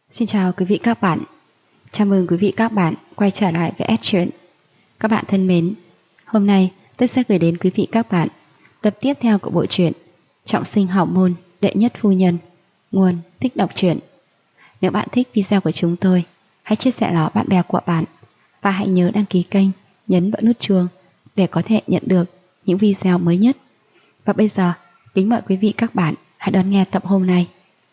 Xin chào quý vị các bạn. Chào mừng quý vị các bạn quay trở lại với S Truyện. Các bạn thân mến, hôm nay tôi sẽ gửi đến quý vị các bạn tập tiếp theo của bộ truyện Trọng sinh hảo môn đệ nhất phu nhân, nguồn Thích đọc truyện. Nếu bạn thích video của chúng tôi, hãy chia sẻ nó bạn bè của bạn và hãy nhớ đăng ký kênh, nhấn vào nút chuông để có thể nhận được những video mới nhất. Và bây giờ, kính mời quý vị các bạn hãy đón nghe tập hôm nay.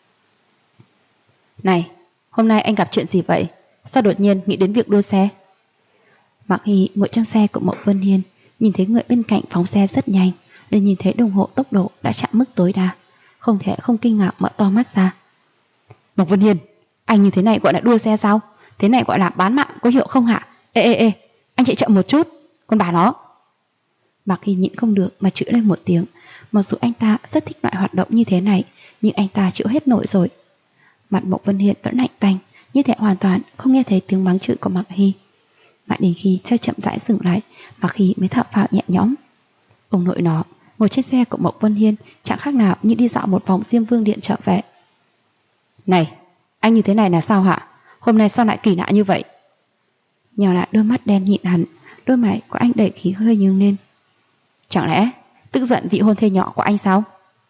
Này, hôm nay anh gặp chuyện gì vậy? Sao đột nhiên nghĩ đến việc đua xe? Mặc Hy ngồi trong xe của Mộng Vân Hiên, nhìn thấy người bên cạnh phóng xe rất nhanh, nên nhìn thấy đồng hồ tốc độ đã chạm mức tối đa, không thể không kinh ngạc mở to mắt ra. Mộng Vân Hiên, anh như thế này gọi là đua xe sao? Thế này gọi là bán mạng có hiệu không hả? Ê, anh chạy chậm một chút, con bà nó. Mặc Hy nhịn không được mà chửi lên một tiếng. Mặc dù anh ta rất thích loại hoạt động như thế này, nhưng anh ta chịu hết nổi rồi. Mặt Mộng Vân Hiên vẫn lạnh tanh, như thể hoàn toàn không nghe thấy tiếng mắng chửi của Mặc Hy. Mãi đến khi xe chậm rãi dừng lại, Mặc Hy mới thở phào nhẹ nhõm. Ông nội nó ngồi trên xe của Mộng Vân Hiên chẳng khác nào như đi dạo một vòng Diêm Vương Điện trở về. Này, anh như thế này là sao hả? Hôm nay sao lại kỳ lạ như vậy? Nhào lại đôi mắt đen nhịn hẳn, đôi mày của anh đầy khí hơi nhướng lên. Chẳng lẽ tức giận vị hôn thê nhỏ của anh sao?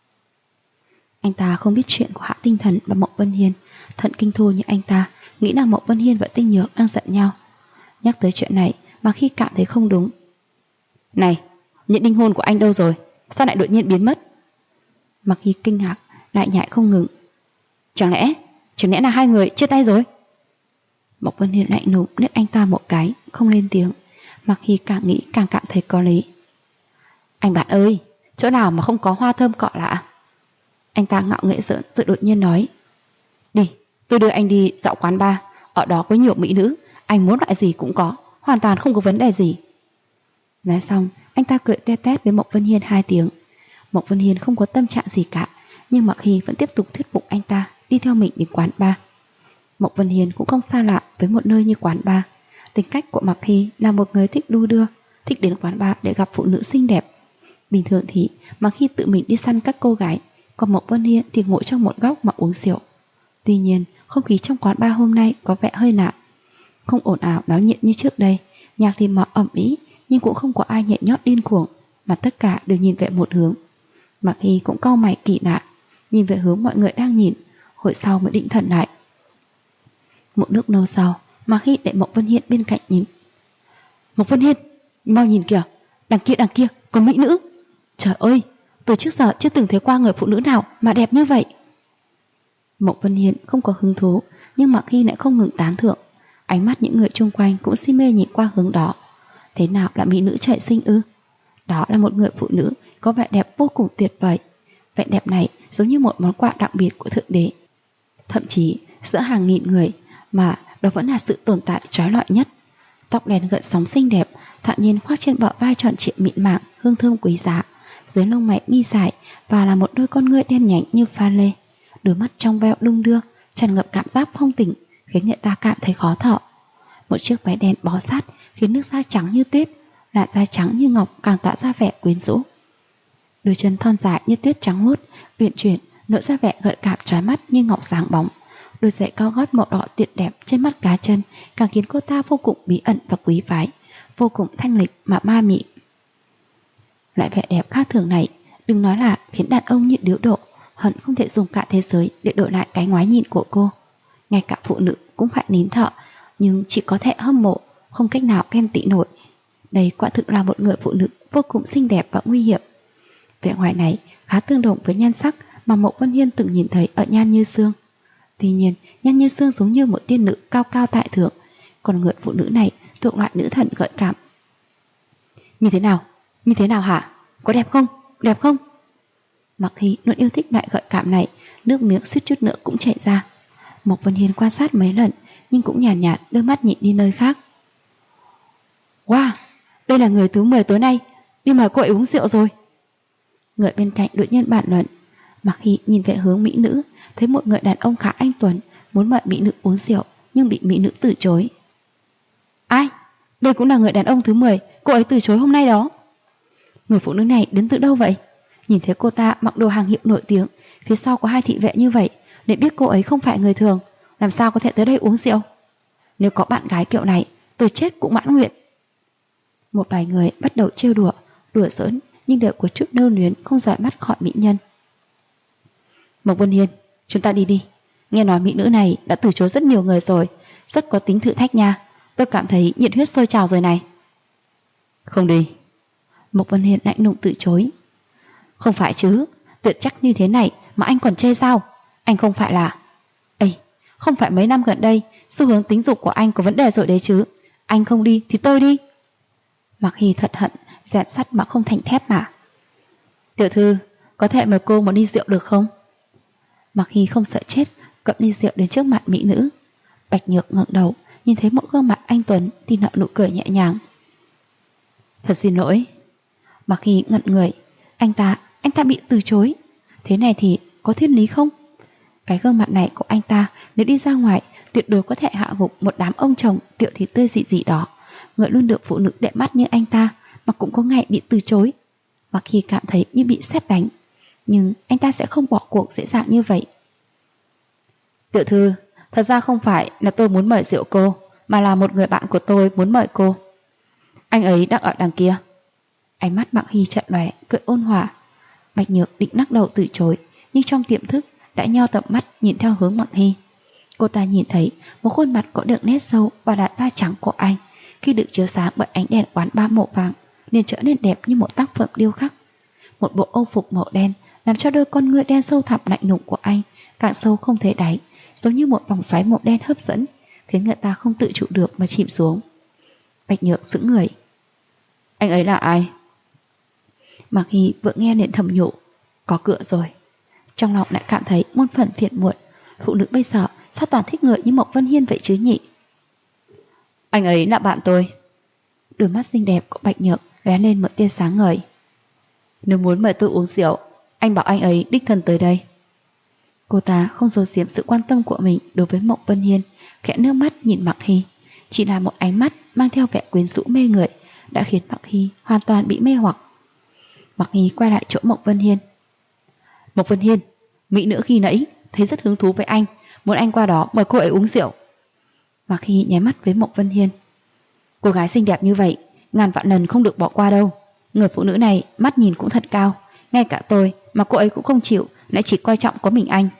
Anh ta không biết chuyện của Hạ Tinh Thần và Mộng Vân Hiên. Thận kinh thô như anh ta nghĩ là Mộng Vân Hiên và Tinh Nhược đang giận nhau. Nhắc tới chuyện này mà khi cảm thấy không đúng. Này, nhẫn đính hôn của anh đâu rồi? Sao lại đột nhiên biến mất? Mặc Hy kinh ngạc, lại nhại không ngừng. Chẳng lẽ là hai người chia tay rồi? Mộng Vân Hiên lạnh lùng liếc anh ta một cái, không lên tiếng. Mặc Hy càng nghĩ càng cảm thấy có lý. Anh bạn ơi, chỗ nào mà không có hoa thơm cọ lạ? Anh ta ngạo nghễ giỡn rồi đột nhiên nói. Đi, tôi đưa anh đi dạo quán bar, ở đó có nhiều mỹ nữ, anh muốn loại gì cũng có, hoàn toàn không có vấn đề gì. Nói xong, anh ta cười tét tét với Mộng Vân Hiên 2 tiếng. Mộng Vân Hiên không có tâm trạng gì cả, nhưng Mặc Hy vẫn tiếp tục thuyết phục anh ta đi theo mình đến quán bar. Mộng Vân Hiên cũng không xa lạ với một nơi như quán bar. Tính cách của Mặc Hy là một người thích đu đưa, thích đến quán bar để gặp phụ nữ xinh đẹp. Bình thường thì Mặc Hy tự mình đi săn các cô gái, còn Mộng Vân Hiên thì ngồi trong một góc mà uống rượu. Tuy nhiên, không khí trong quán bar hôm nay có vẻ hơi lạ. Không ồn ào náo nhiệt như trước đây, nhạc thì mở ầm ĩ, nhưng cũng không có ai nhảy nhót điên cuồng, mà tất cả đều nhìn về một hướng. Mặc Hy cũng cau mày kỳ lạ, nhìn về hướng mọi người đang nhìn, hồi sau mới định thần lại. Một lúc lâu sau, Mặc Hy để Mộng Vân Hiên bên cạnh nhìn. Mộng Vân Hiên, mau nhìn kìa, đằng kia, có mỹ nữ. Trời ơi, từ trước giờ chưa từng thấy qua người phụ nữ nào mà đẹp như vậy. Mộng Vân Hiên không có hứng thú, nhưng Mặc Hy lại không ngừng tán thưởng. Ánh mắt những người chung quanh cũng si mê nhìn qua hướng đó. Thế nào là mỹ nữ trời sinh ư? Đó là một người phụ nữ có vẻ đẹp vô cùng tuyệt vời. Vẻ đẹp này giống như một món quà đặc biệt của Thượng Đế. Thậm chí giữa hàng nghìn người mà đó vẫn là sự tồn tại trói lọi nhất. Tóc đen gợn sóng xinh đẹp, thản nhiên khoác trên bờ vai tròn trịa mịn màng, hương thơm quý giá. Dưới lông mày mi dài và là một đôi con ngươi đen nhánh như pha lê. Đôi mắt trong veo đung đưa, tràn ngập cảm giác phong tình, khiến người ta cảm thấy khó thở. Một chiếc váy đen bó sát khiến nước da trắng như tuyết, làn da trắng như ngọc càng tỏa ra vẻ quyến rũ. Đôi chân thon dài như tuyết trắng muốt, uyển chuyển, lộ ra vẻ gợi cảm trói mắt như ngọc sáng bóng. Đôi giày cao gót màu đỏ tuyệt đẹp trên mắt cá chân càng khiến cô ta vô cùng bí ẩn và quý phái, vô cùng thanh lịch mà ma mị. Loại vẻ đẹp khác thường này, đừng nói là khiến đàn ông như điếu độ, hận không thể dùng cả thế giới để đổi lại cái ngoái nhìn của cô. Ngay cả phụ nữ cũng phải nín thở, nhưng chỉ có thể hâm mộ, không cách nào ghen tị nổi. Đây quả thực là một người phụ nữ vô cùng xinh đẹp và nguy hiểm. Vẻ ngoài này khá tương đồng với nhan sắc mà Mộng Vân Hiên từng nhìn thấy ở Nhan Như Sương. Tuy nhiên, Nhan Như Sương giống như một tiên nữ cao cao tại thượng, còn người phụ nữ này thuộc loại nữ thần gợi cảm. Như thế nào hả? Có đẹp không? Đẹp không? Mặc Hy luôn yêu thích loại gợi cảm này, nước miếng suýt chút nữa cũng chảy ra. Mộc Vân Hiên quan sát mấy lần, nhưng cũng nhàn nhạt đưa mắt nhìn đi nơi khác. Wow, đây là người thứ 10 tối nay đi mời cô ấy uống rượu rồi. Người bên cạnh đột nhiên bàn luận. Mặc Hy nhìn về hướng mỹ nữ, thấy một người đàn ông khá anh tuấn muốn mời mỹ nữ uống rượu, nhưng bị mỹ nữ từ chối. Ai? Đây cũng là người đàn ông thứ 10 cô ấy từ chối hôm nay đó. Người phụ nữ này đến từ đâu vậy? Nhìn thấy cô ta mặc đồ hàng hiệu nổi tiếng, phía sau có 2 thị vệ như vậy, để biết cô ấy không phải người thường. làm sao có thể tới đây uống rượu? Nếu có bạn gái kiểu này, tôi chết cũng mãn nguyện. Một vài người bắt đầu trêu đùa, đùa giỡn, nhưng đều có chút nêu luyến không rời mắt khỏi mỹ nhân. Mộc Vân Hiên, chúng ta đi đi. Nghe nói mỹ nữ này đã từ chối rất nhiều người rồi, rất có tính thử thách nha. Tôi cảm thấy nhiệt huyết sôi trào rồi này. Không đi. Mộc Vân Hiên lạnh lùng từ chối. Không phải chứ, tuyệt chắc như thế này mà anh còn chê sao? Anh không phải là... Ây, không phải mấy năm gần đây xu hướng tính dục của anh có vấn đề rồi đấy chứ. Anh không đi thì tôi đi. Mạc Hy thật hận, rèn sắt mà không thành thép mà. Tiểu thư, có thể mời cô một ly rượu được không? Mạc Hy không sợ chết, cầm ly rượu đến trước mặt mỹ nữ. Bạch Nhược ngẩng đầu, nhìn thấy một gương mặt anh tuấn thì nở nụ cười nhẹ nhàng. Thật xin lỗi. Mạc Hy ngẩn người. Anh ta bị từ chối. Thế này thì có thiên lý không? Cái gương mặt này của anh ta nếu đi ra ngoài tuyệt đối có thể hạ gục một đám ông chồng tiểu thị tươi dị dị đó. Người luôn được phụ nữ đẹp mắt như anh ta mà cũng có ngày bị từ chối. Mạc Hy cảm thấy như bị sét đánh. Nhưng anh ta sẽ không bỏ cuộc dễ dàng như vậy. Tiểu thư, thật ra không phải là tôi muốn mời rượu cô, mà là một người bạn của tôi muốn mời cô. Anh ấy đang ở đằng kia. Ánh mắt Mạc Hy chợt lóe, cười ôn hòa. Bạch Nhược định lắc đầu từ chối, nhưng trong tiềm thức đã nheo tầm mắt nhìn theo hướng Mạc Hy. Cô ta nhìn thấy một khuôn mặt có đường nét sâu và làn da trắng của anh khi được chiếu sáng bởi ánh đèn quán ba màu vàng nên trở nên đẹp như một tác phẩm điêu khắc. Một bộ âu phục màu đen làm cho đôi con ngươi đen sâu thẳm lạnh lùng của anh càng sâu không thể đáy, giống như một vòng xoáy màu đen hấp dẫn, khiến người ta không tự chủ được mà chìm xuống. Bạch Nhược sững người. Anh ấy là ai? Mạc Hy vừa nghe liền thầm nhủ, có cửa rồi. Trong lòng lại cảm thấy muôn phần phiền muộn. Phụ nữ bây giờ sao toàn thích người như Mộc Vân Hiên vậy chứ nhỉ? Anh ấy là bạn tôi. Đôi mắt xinh đẹp của Bạch Nhược lóe lên một tia sáng ngời. Nếu muốn mời tôi uống rượu, anh bảo anh ấy đích thân tới đây. Cô ta không giấu giếm sự quan tâm của mình đối với Mộc Vân Hiên, khẽ nước mắt nhìn Mạc Hy. Chỉ là một ánh mắt mang theo vẻ quyến rũ mê người đã khiến Mạc Hy hoàn toàn bị mê hoặc. Mạc Hy quay lại chỗ Mộc Vân Hiên. Mộc Vân Hiên, mỹ nữ khi nãy thấy rất hứng thú với anh, muốn anh qua đó mời cô ấy uống rượu. Mạc Hy nháy mắt với Mộc Vân Hiên. Cô gái xinh đẹp như vậy, ngàn vạn lần không được bỏ qua đâu. Người phụ nữ này mắt nhìn cũng thật cao, ngay cả tôi mà cô ấy cũng không chịu, lại chỉ coi trọng có mình anh.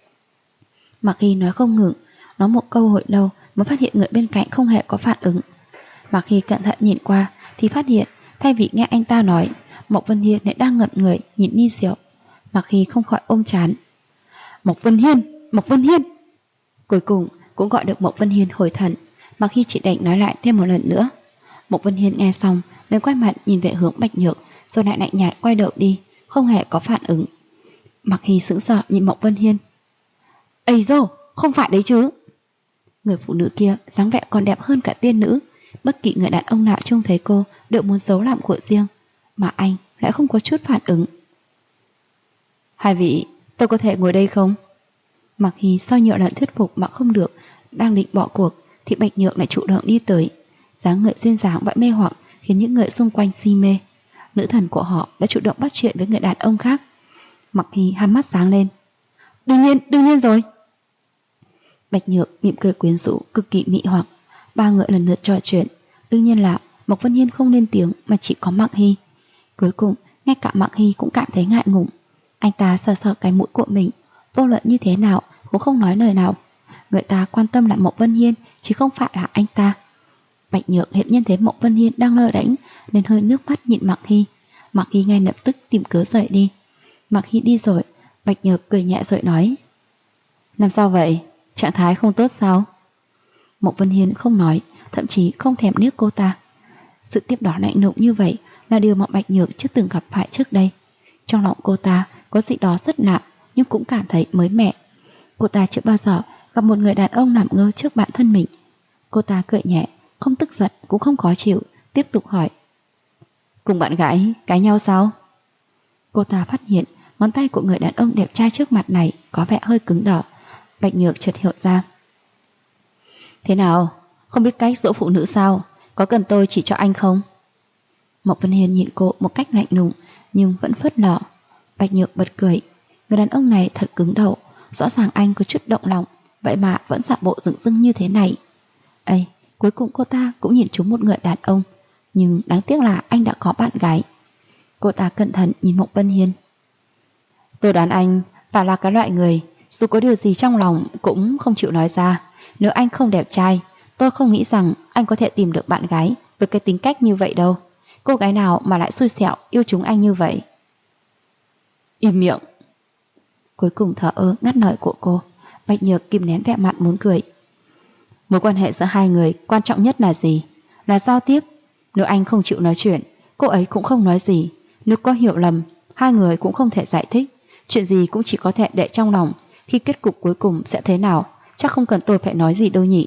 Mạc Hy nói không ngừng, nói một câu hồi lâu mới phát hiện người bên cạnh không hề có phản ứng. Mạc Hy cẩn thận nhìn qua thì phát hiện thay vì nghe anh ta nói, Mộc Vân Hiên lại đang ngẩn người nhìn ly rượu. Mạc Hy không khỏi ôm trán. Mộc Vân Hiên, Mộc Vân Hiên. Cuối cùng cũng gọi được Mộc Vân Hiên hồi thần. Mạc Hy chỉ đành nói lại thêm một lần nữa. Mộc Vân Hiên nghe xong mới quay mặt nhìn về hướng Bạch Nhược, rồi lại lạnh nhạt quay đầu đi, không hề có phản ứng. Mạc Hy sững sờ nhìn Mộc Vân Hiên. Ây dô, không phải đấy chứ. Người phụ nữ kia dáng vẻ còn đẹp hơn cả tiên nữ. Bất kỳ người đàn ông nào trông thấy cô đều muốn giấu làm của riêng, mà anh lại không có chút phản ứng. Hai vị, tôi có thể ngồi đây không? Mạc Hy sau nhiều lần thuyết phục mà không được, đang định bỏ cuộc thì Bạch Nhược lại chủ động đi tới. Dáng người duyên dáng và mê hoặc khiến những người xung quanh si mê. Nữ thần của họ đã chủ động bắt chuyện với người đàn ông khác. Mạc Hy hai mắt sáng lên. Đương nhiên rồi. Bạch Nhược mỉm cười quyến rũ, cực kỳ mị hoặc. Ba người lần lượt trò chuyện. Đương nhiên là Mộc Vân Hiên không lên tiếng mà chỉ có Mạc Hy. Cuối cùng ngay cả Mạc Hy cũng cảm thấy ngại ngùng. Anh ta sờ sờ cái mũi của mình, vô luận như thế nào cũng không nói lời nào. Người ta quan tâm là Mộc Vân Hiên chứ không phải là anh ta. Bạch Nhược hiện nhiên thấy Mộc Vân Hiên đang lơ đễnh nên hơi nước mắt nhìn Mạc Hy. Mạc Hy ngay lập tức tìm cớ rời đi. Mạc Hy đi rồi, Bạch Nhược cười nhẹ rồi nói. Làm sao vậy? Trạng thái không tốt sao? Mộc Vân Hiên không nói, thậm chí không thèm liếc cô ta. Sự tiếp đón lạnh lùng như vậy là điều mà Bạch Nhược chưa từng gặp phải trước đây. Trong lòng cô ta có gì đó rất lạ, nhưng cũng cảm thấy mới mẻ. Cô ta chưa bao giờ gặp một người đàn ông làm ngơ trước bản thân mình. Cô ta cười nhẹ, không tức giận cũng không khó chịu, tiếp tục hỏi. Cùng bạn gái cãi nhau sao? Cô ta phát hiện ngón tay của người đàn ông đẹp trai trước mặt này có vẻ hơi cứng đỏ. Bạch Nhược chợt hiểu ra. Thế nào? Không biết cách dỗ phụ nữ sao? Có cần tôi chỉ cho anh không? Mộc Vân Hiên nhìn cô một cách lạnh lùng nhưng vẫn phớt lờ. Bạch Nhược bật cười. Người đàn ông này thật cứng đầu. Rõ ràng anh có chút động lòng, vậy mà vẫn giả bộ dửng dưng như thế này. Ây, cuối cùng cô ta cũng nhìn trúng một người đàn ông, nhưng đáng tiếc là anh đã có bạn gái. Cô ta cẩn thận nhìn Mộng Vân Hiên. Tôi đoán anh phải là cái loại người dù có điều gì trong lòng cũng không chịu nói ra. Nếu anh không đẹp trai, tôi không nghĩ rằng anh có thể tìm được bạn gái với cái tính cách như vậy đâu. Cô gái nào mà lại xui xẻo yêu chúng anh như vậy? Im miệng. Cuối cùng thở ơ ngắt lời của cô. Bạch Nhược kìm nén vẻ mặt muốn cười. Mối quan hệ giữa hai người quan trọng nhất là gì? Là giao tiếp. Nếu anh không chịu nói chuyện, cô ấy cũng không nói gì. Nếu có hiểu lầm, hai người cũng không thể giải thích. Chuyện gì cũng chỉ có thể để trong lòng. Khi kết cục cuối cùng sẽ thế nào, chắc không cần tôi phải nói gì đâu nhỉ.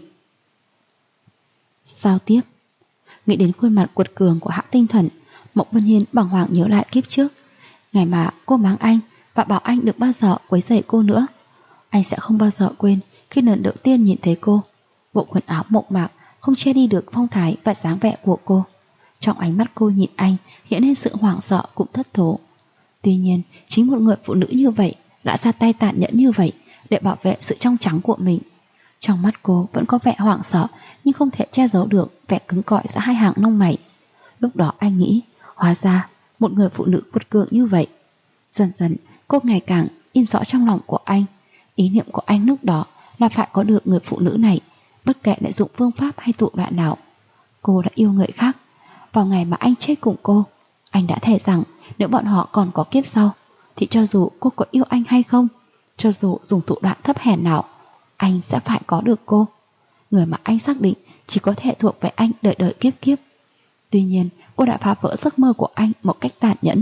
Giao tiếp. Nghĩ đến khuôn mặt quật cường của Hạ Tinh Thần, Mộng Vân Hiên bàng hoàng nhớ lại kiếp trước. Ngày mà cô mắng anh và bảo anh đừng bao giờ quấy rầy cô nữa. Anh sẽ không bao giờ quên khi lần đầu tiên nhìn thấy cô. Bộ quần áo mộc mạc không che đi được phong thái và dáng vẻ của cô. Trong ánh mắt cô nhìn anh hiện lên sự hoảng sợ cũng thất thố. Tuy nhiên, chính một người phụ nữ như vậy đã ra tay tàn nhẫn như vậy để bảo vệ sự trong trắng của mình. Trong mắt cô vẫn có vẻ hoảng sợ, nhưng không thể che giấu được vẻ cứng cỏi giữa hai hàng lông mày. Lúc đó anh nghĩ, hóa ra một người phụ nữ quật cường như vậy. Dần dần cô ngày càng in rõ trong lòng của anh. Ý niệm của anh lúc đó là phải có được người phụ nữ này, bất kể lại dụng phương pháp hay thủ đoạn nào. Cô đã yêu người khác. Vào ngày mà anh chết cùng cô, anh đã thề rằng nếu bọn họ còn có kiếp sau, thì cho dù cô có yêu anh hay không, cho dù dùng thủ đoạn thấp hèn nào, anh sẽ phải có được cô. Người mà anh xác định chỉ có thể thuộc về anh đời đời kiếp kiếp. Tuy nhiên, cô đã phá vỡ giấc mơ của anh một cách tàn nhẫn.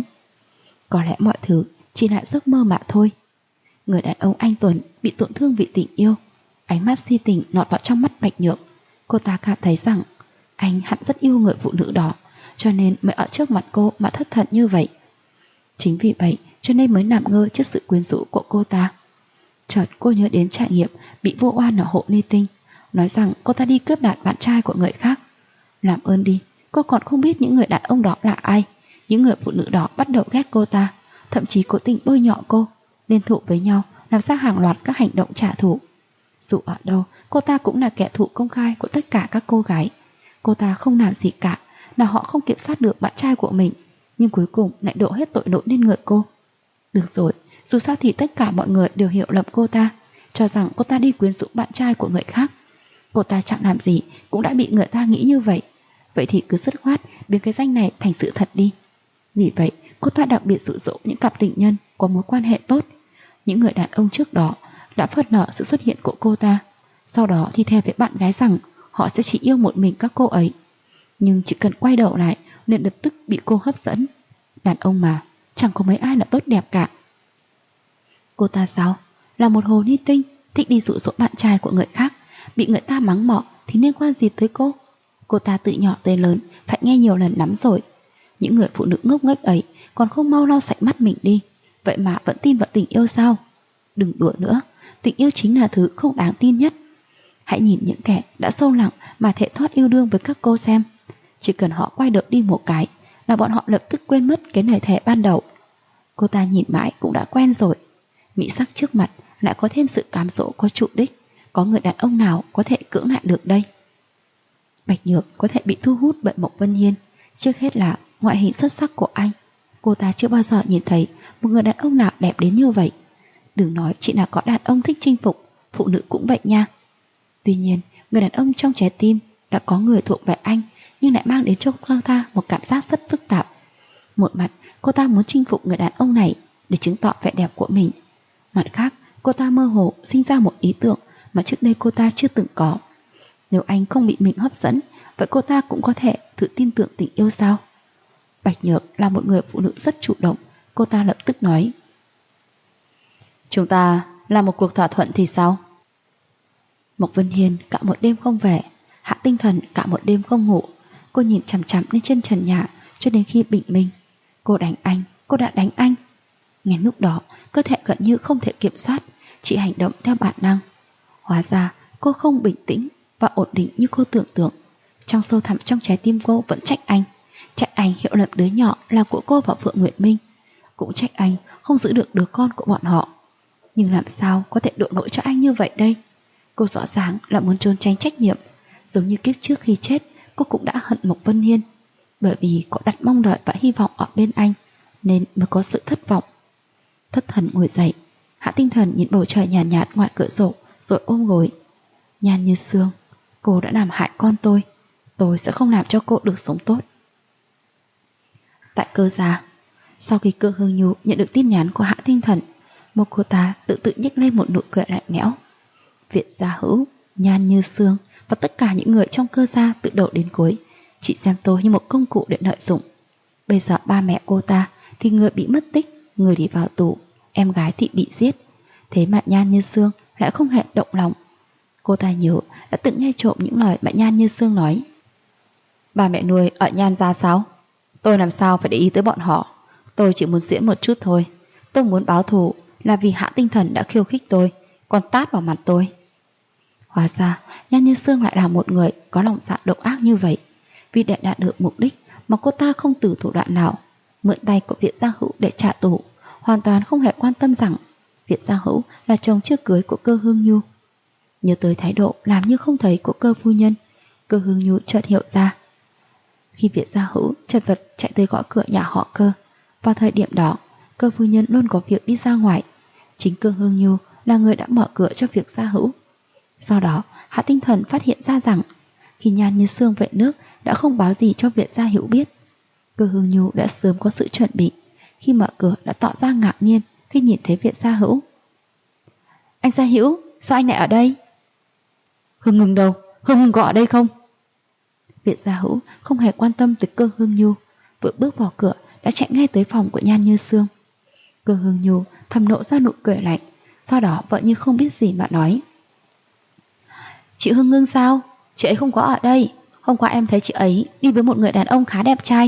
Có lẽ mọi thứ chỉ là giấc mơ mà thôi. Người đàn ông anh tuấn bị tổn thương vì tình yêu. Ánh mắt si tình nọt vào trong mắt Bạch Nhược. Cô ta cảm thấy rằng anh hẳn rất yêu người phụ nữ đó, cho nên mới ở trước mặt cô mà thất thần như vậy. Chính vì vậy cho nên mới nằm ngơ trước sự quyến rũ của cô ta. Chợt cô nhớ đến trải nghiệm bị vô oan ở hộ Ni Tinh, nói rằng cô ta đi cướp đoạt bạn trai của người khác. Làm ơn đi, cô còn không biết những người đàn ông đó là ai. Những người phụ nữ đó bắt đầu ghét cô ta, thậm chí cố tình bôi nhọ cô, liên thủ với nhau làm ra hàng loạt các hành động trả thù. Dù ở đâu, cô ta cũng là kẻ thù công khai của tất cả các cô gái. Cô ta không làm gì cả, là họ không kiểm soát được bạn trai của mình, nhưng cuối cùng lại đổ hết tội lỗi lên người cô. Được rồi, dù sao thì tất cả mọi người đều hiểu lầm cô ta, cho rằng cô ta đi quyến rũ bạn trai của người khác. Cô ta chẳng làm gì cũng đã bị người ta nghĩ như vậy. Vậy thì cứ dứt khoát biến cái danh này thành sự thật đi. Vì vậy cô ta đặc biệt dụ dỗ những cặp tình nhân có mối quan hệ tốt. Những người đàn ông trước đó đã phớt lờ sự xuất hiện của cô ta, sau đó thì thề với bạn gái rằng họ sẽ chỉ yêu một mình các cô ấy. Nhưng chỉ cần quay đầu lại liền lập tức bị cô hấp dẫn. Đàn ông mà, chẳng có mấy ai là tốt đẹp cả. Cô ta sao? Là một hồ ly tinh, thích đi dụ dỗ bạn trai của người khác, bị người ta mắng mỏ thì liên quan gì tới cô? Cô ta từ nhỏ tới lớn phải nghe nhiều lần lắm rồi. Những người phụ nữ ngốc nghếch ấy còn không mau lau sạch mắt mình đi, vậy mà vẫn tin vào tình yêu sao? Đừng đùa nữa, tình yêu chính là thứ không đáng tin nhất. Hãy nhìn những kẻ đã sâu lặng mà thệ thót yêu đương với các cô xem. Chỉ cần họ quay đầu đi một cái là bọn họ lập tức quên mất cái lời thề ban đầu. Cô ta nhìn mãi cũng đã quen rồi. Mỹ sắc trước mặt lại có thêm sự cám dỗ có chủ đích. Có người đàn ông nào có thể cưỡng lại được đây? Bạch Nhược có thể bị thu hút bởi Mộng Vân Hiên, trước hết là ngoại hình xuất sắc của anh. Cô ta chưa bao giờ nhìn thấy một người đàn ông nào đẹp đến như vậy. Đừng nói chỉ là có đàn ông thích chinh phục, phụ nữ cũng vậy nha. Tuy nhiên, người đàn ông trong trái tim đã có người thuộc về anh, nhưng lại mang đến cho cô ta một cảm giác rất phức tạp. Một mặt, cô ta muốn chinh phục người đàn ông này để chứng tỏ vẻ đẹp của mình. Mặt khác, cô ta mơ hồ sinh ra một ý tưởng mà trước đây cô ta chưa từng có. Nếu anh không bị mình hấp dẫn, vậy cô ta cũng có thể thử tin tưởng tình yêu sao? Bạch Nhược là một người phụ nữ rất chủ động. Cô ta lập tức nói: chúng ta làm một cuộc thỏa thuận thì sao? Mộc Vân Hiên cả một đêm không về, Hạ Tinh Thần cả một đêm không ngủ. Cô nhìn chằm chằm lên trên trần nhà cho đến khi bình minh. Cô đánh anh, cô đã đánh anh. Ngay lúc đó, cơ thể gần như không thể kiểm soát, chỉ hành động theo bản năng. Hóa ra cô không bình tĩnh và ổn định như cô tưởng tượng. Trong sâu thẳm trong trái tim cô vẫn trách anh hiểu lầm đứa nhỏ là của cô và Phượng Nguyệt Minh, cũng trách anh không giữ được đứa con của bọn họ. Nhưng làm sao có thể đổ lỗi cho anh như vậy đây? Cô rõ ràng là muốn trốn tránh trách nhiệm, giống như kiếp trước khi chết cô cũng đã hận Mộc Vân Hiên. Bởi vì có đặt mong đợi và hy vọng ở bên anh nên mới có sự thất vọng. Thất thần ngồi dậy, Hạ Tinh Thần nhìn bầu trời nhàn nhạt ngoài cửa sổ rồi ôm gối. Nhan Như Sương, cô đã làm hại con tôi sẽ không làm cho cô được sống tốt. Tại Cơ gia, sau khi Cơ Hương Nhu nhận được tin nhắn của Hạ Tinh Thần, một cô ta tự nhếch lên một nụ cười lạnh lẽo. Viện Gia Hữu, Nhan Như Sương và tất cả những người trong Cơ gia từ đầu đến cuối chỉ xem tôi như một công cụ để lợi dụng. Bây giờ ba mẹ cô ta thì người bị mất tích, người đi vào tù, em gái thì bị giết. Thế mà Nhan Như Sương lại không hề động lòng. Cô ta nhớ đã từng nghe trộm những lời mà Nhan Như Sương nói. Ba mẹ nuôi ở Nhan gia sao? Tôi làm sao phải để ý tới bọn họ? Tôi chỉ muốn diễn một chút thôi. Tôi muốn báo thù là vì Hạ Tinh Thần đã khiêu khích tôi, còn tát vào mặt tôi. Hóa ra Nhan Như Sương lại là một người có lòng dạ độc ác như vậy. Vì để đạt được mục đích mà cô ta không từ thủ đoạn nào, mượn tay của Viện Gia Hữu để trả thù, hoàn toàn không hề quan tâm rằng Viện Gia Hữu là chồng chưa cưới của Cơ Hương Nhu. Nhớ tới thái độ làm như không thấy của Cơ phu nhân, Cơ Hương Nhu chợt hiểu ra. Khi Viện Gia Hữu chật vật chạy tới gõ cửa nhà họ Cơ, vào thời điểm đó Cơ phu nhân luôn có việc đi ra ngoài. Chính Cơ Hương Nhu là người đã mở cửa cho Viện Gia Hữu. Sau đó Hạ Tinh Thần phát hiện ra rằng khi Nhan Như Sương về nước đã không báo gì cho Viện Gia Hữu biết. Cơ Hương Nhu đã sớm có sự chuẩn bị, khi mở cửa đã tỏ ra ngạc nhiên khi nhìn thấy Viện Gia Hữu. Anh Gia Hữu, sao anh lại ở đây? Hương Ngừng đâu? Hương Ngừng có ở đây không? Viện Gia Hữu không hề quan tâm tới Cơ Hương Nhu, vừa bước vào cửa đã chạy ngay tới phòng của Nhan Như Sương. Cơ Hương Nhu thầm nộ ra nụ cười lạnh, sau đó vợ như không biết gì mà nói. Chị Hương Ngưng sao? Chị ấy không có ở đây. Hôm qua em thấy chị ấy đi với một người đàn ông khá đẹp trai.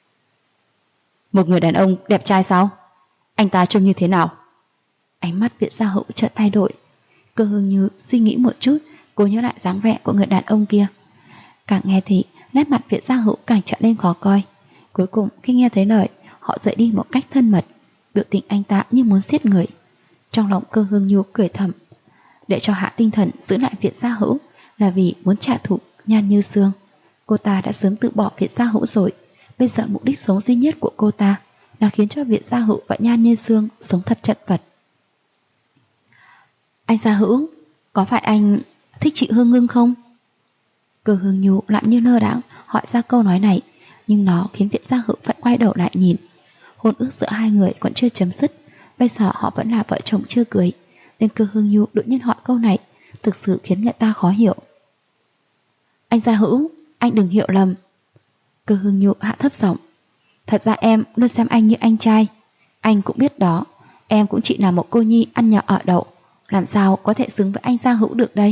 Một người đàn ông đẹp trai sao? Anh ta trông như thế nào? Ánh mắt Viện Gia Hữu chợt thay đổi. Cơ Hương Như suy nghĩ một chút, cô nhớ lại dáng vẻ của người đàn ông kia. Càng nghe thì nét mặt Viện Gia Hữu càng trở nên khó coi. Cuối cùng khi nghe thấy lời, họ rời đi một cách thân mật. Biểu tình anh ta như muốn giết người. Trong lòng Cơ Hương Nhu cười thầm. Để cho Hạ Tinh Thần giữ lại Viện Gia Hữu là vì muốn trả thù Nhan Như Sương. Cô ta đã sớm từ bỏ Viện Gia Hữu rồi. Bây giờ mục đích sống duy nhất của cô ta là khiến cho Viện Gia Hữu và Nhan Như Sương sống thật chật vật. Anh Gia Hữu, có phải anh thích chị Hương Ngưng không? Cơ Hương Nhu làm như lơ đãng hỏi ra câu nói này, nhưng nó khiến Viện Gia Hữu phải quay đầu lại nhìn. Hôn ước giữa hai người còn chưa chấm dứt, bây giờ họ vẫn là vợ chồng chưa cưới, nên Cơ Hương Nhu đột nhiên hỏi câu này thực sự khiến người ta khó hiểu. Anh Gia Hữu, anh đừng hiểu lầm. Cơ Hương Nhu hạ thấp giọng. Thật ra em luôn xem anh như anh trai. Anh cũng biết đó, em cũng chỉ là một cô nhi ăn nhờ ở đậu, làm sao có thể xứng với anh Gia Hữu được đây?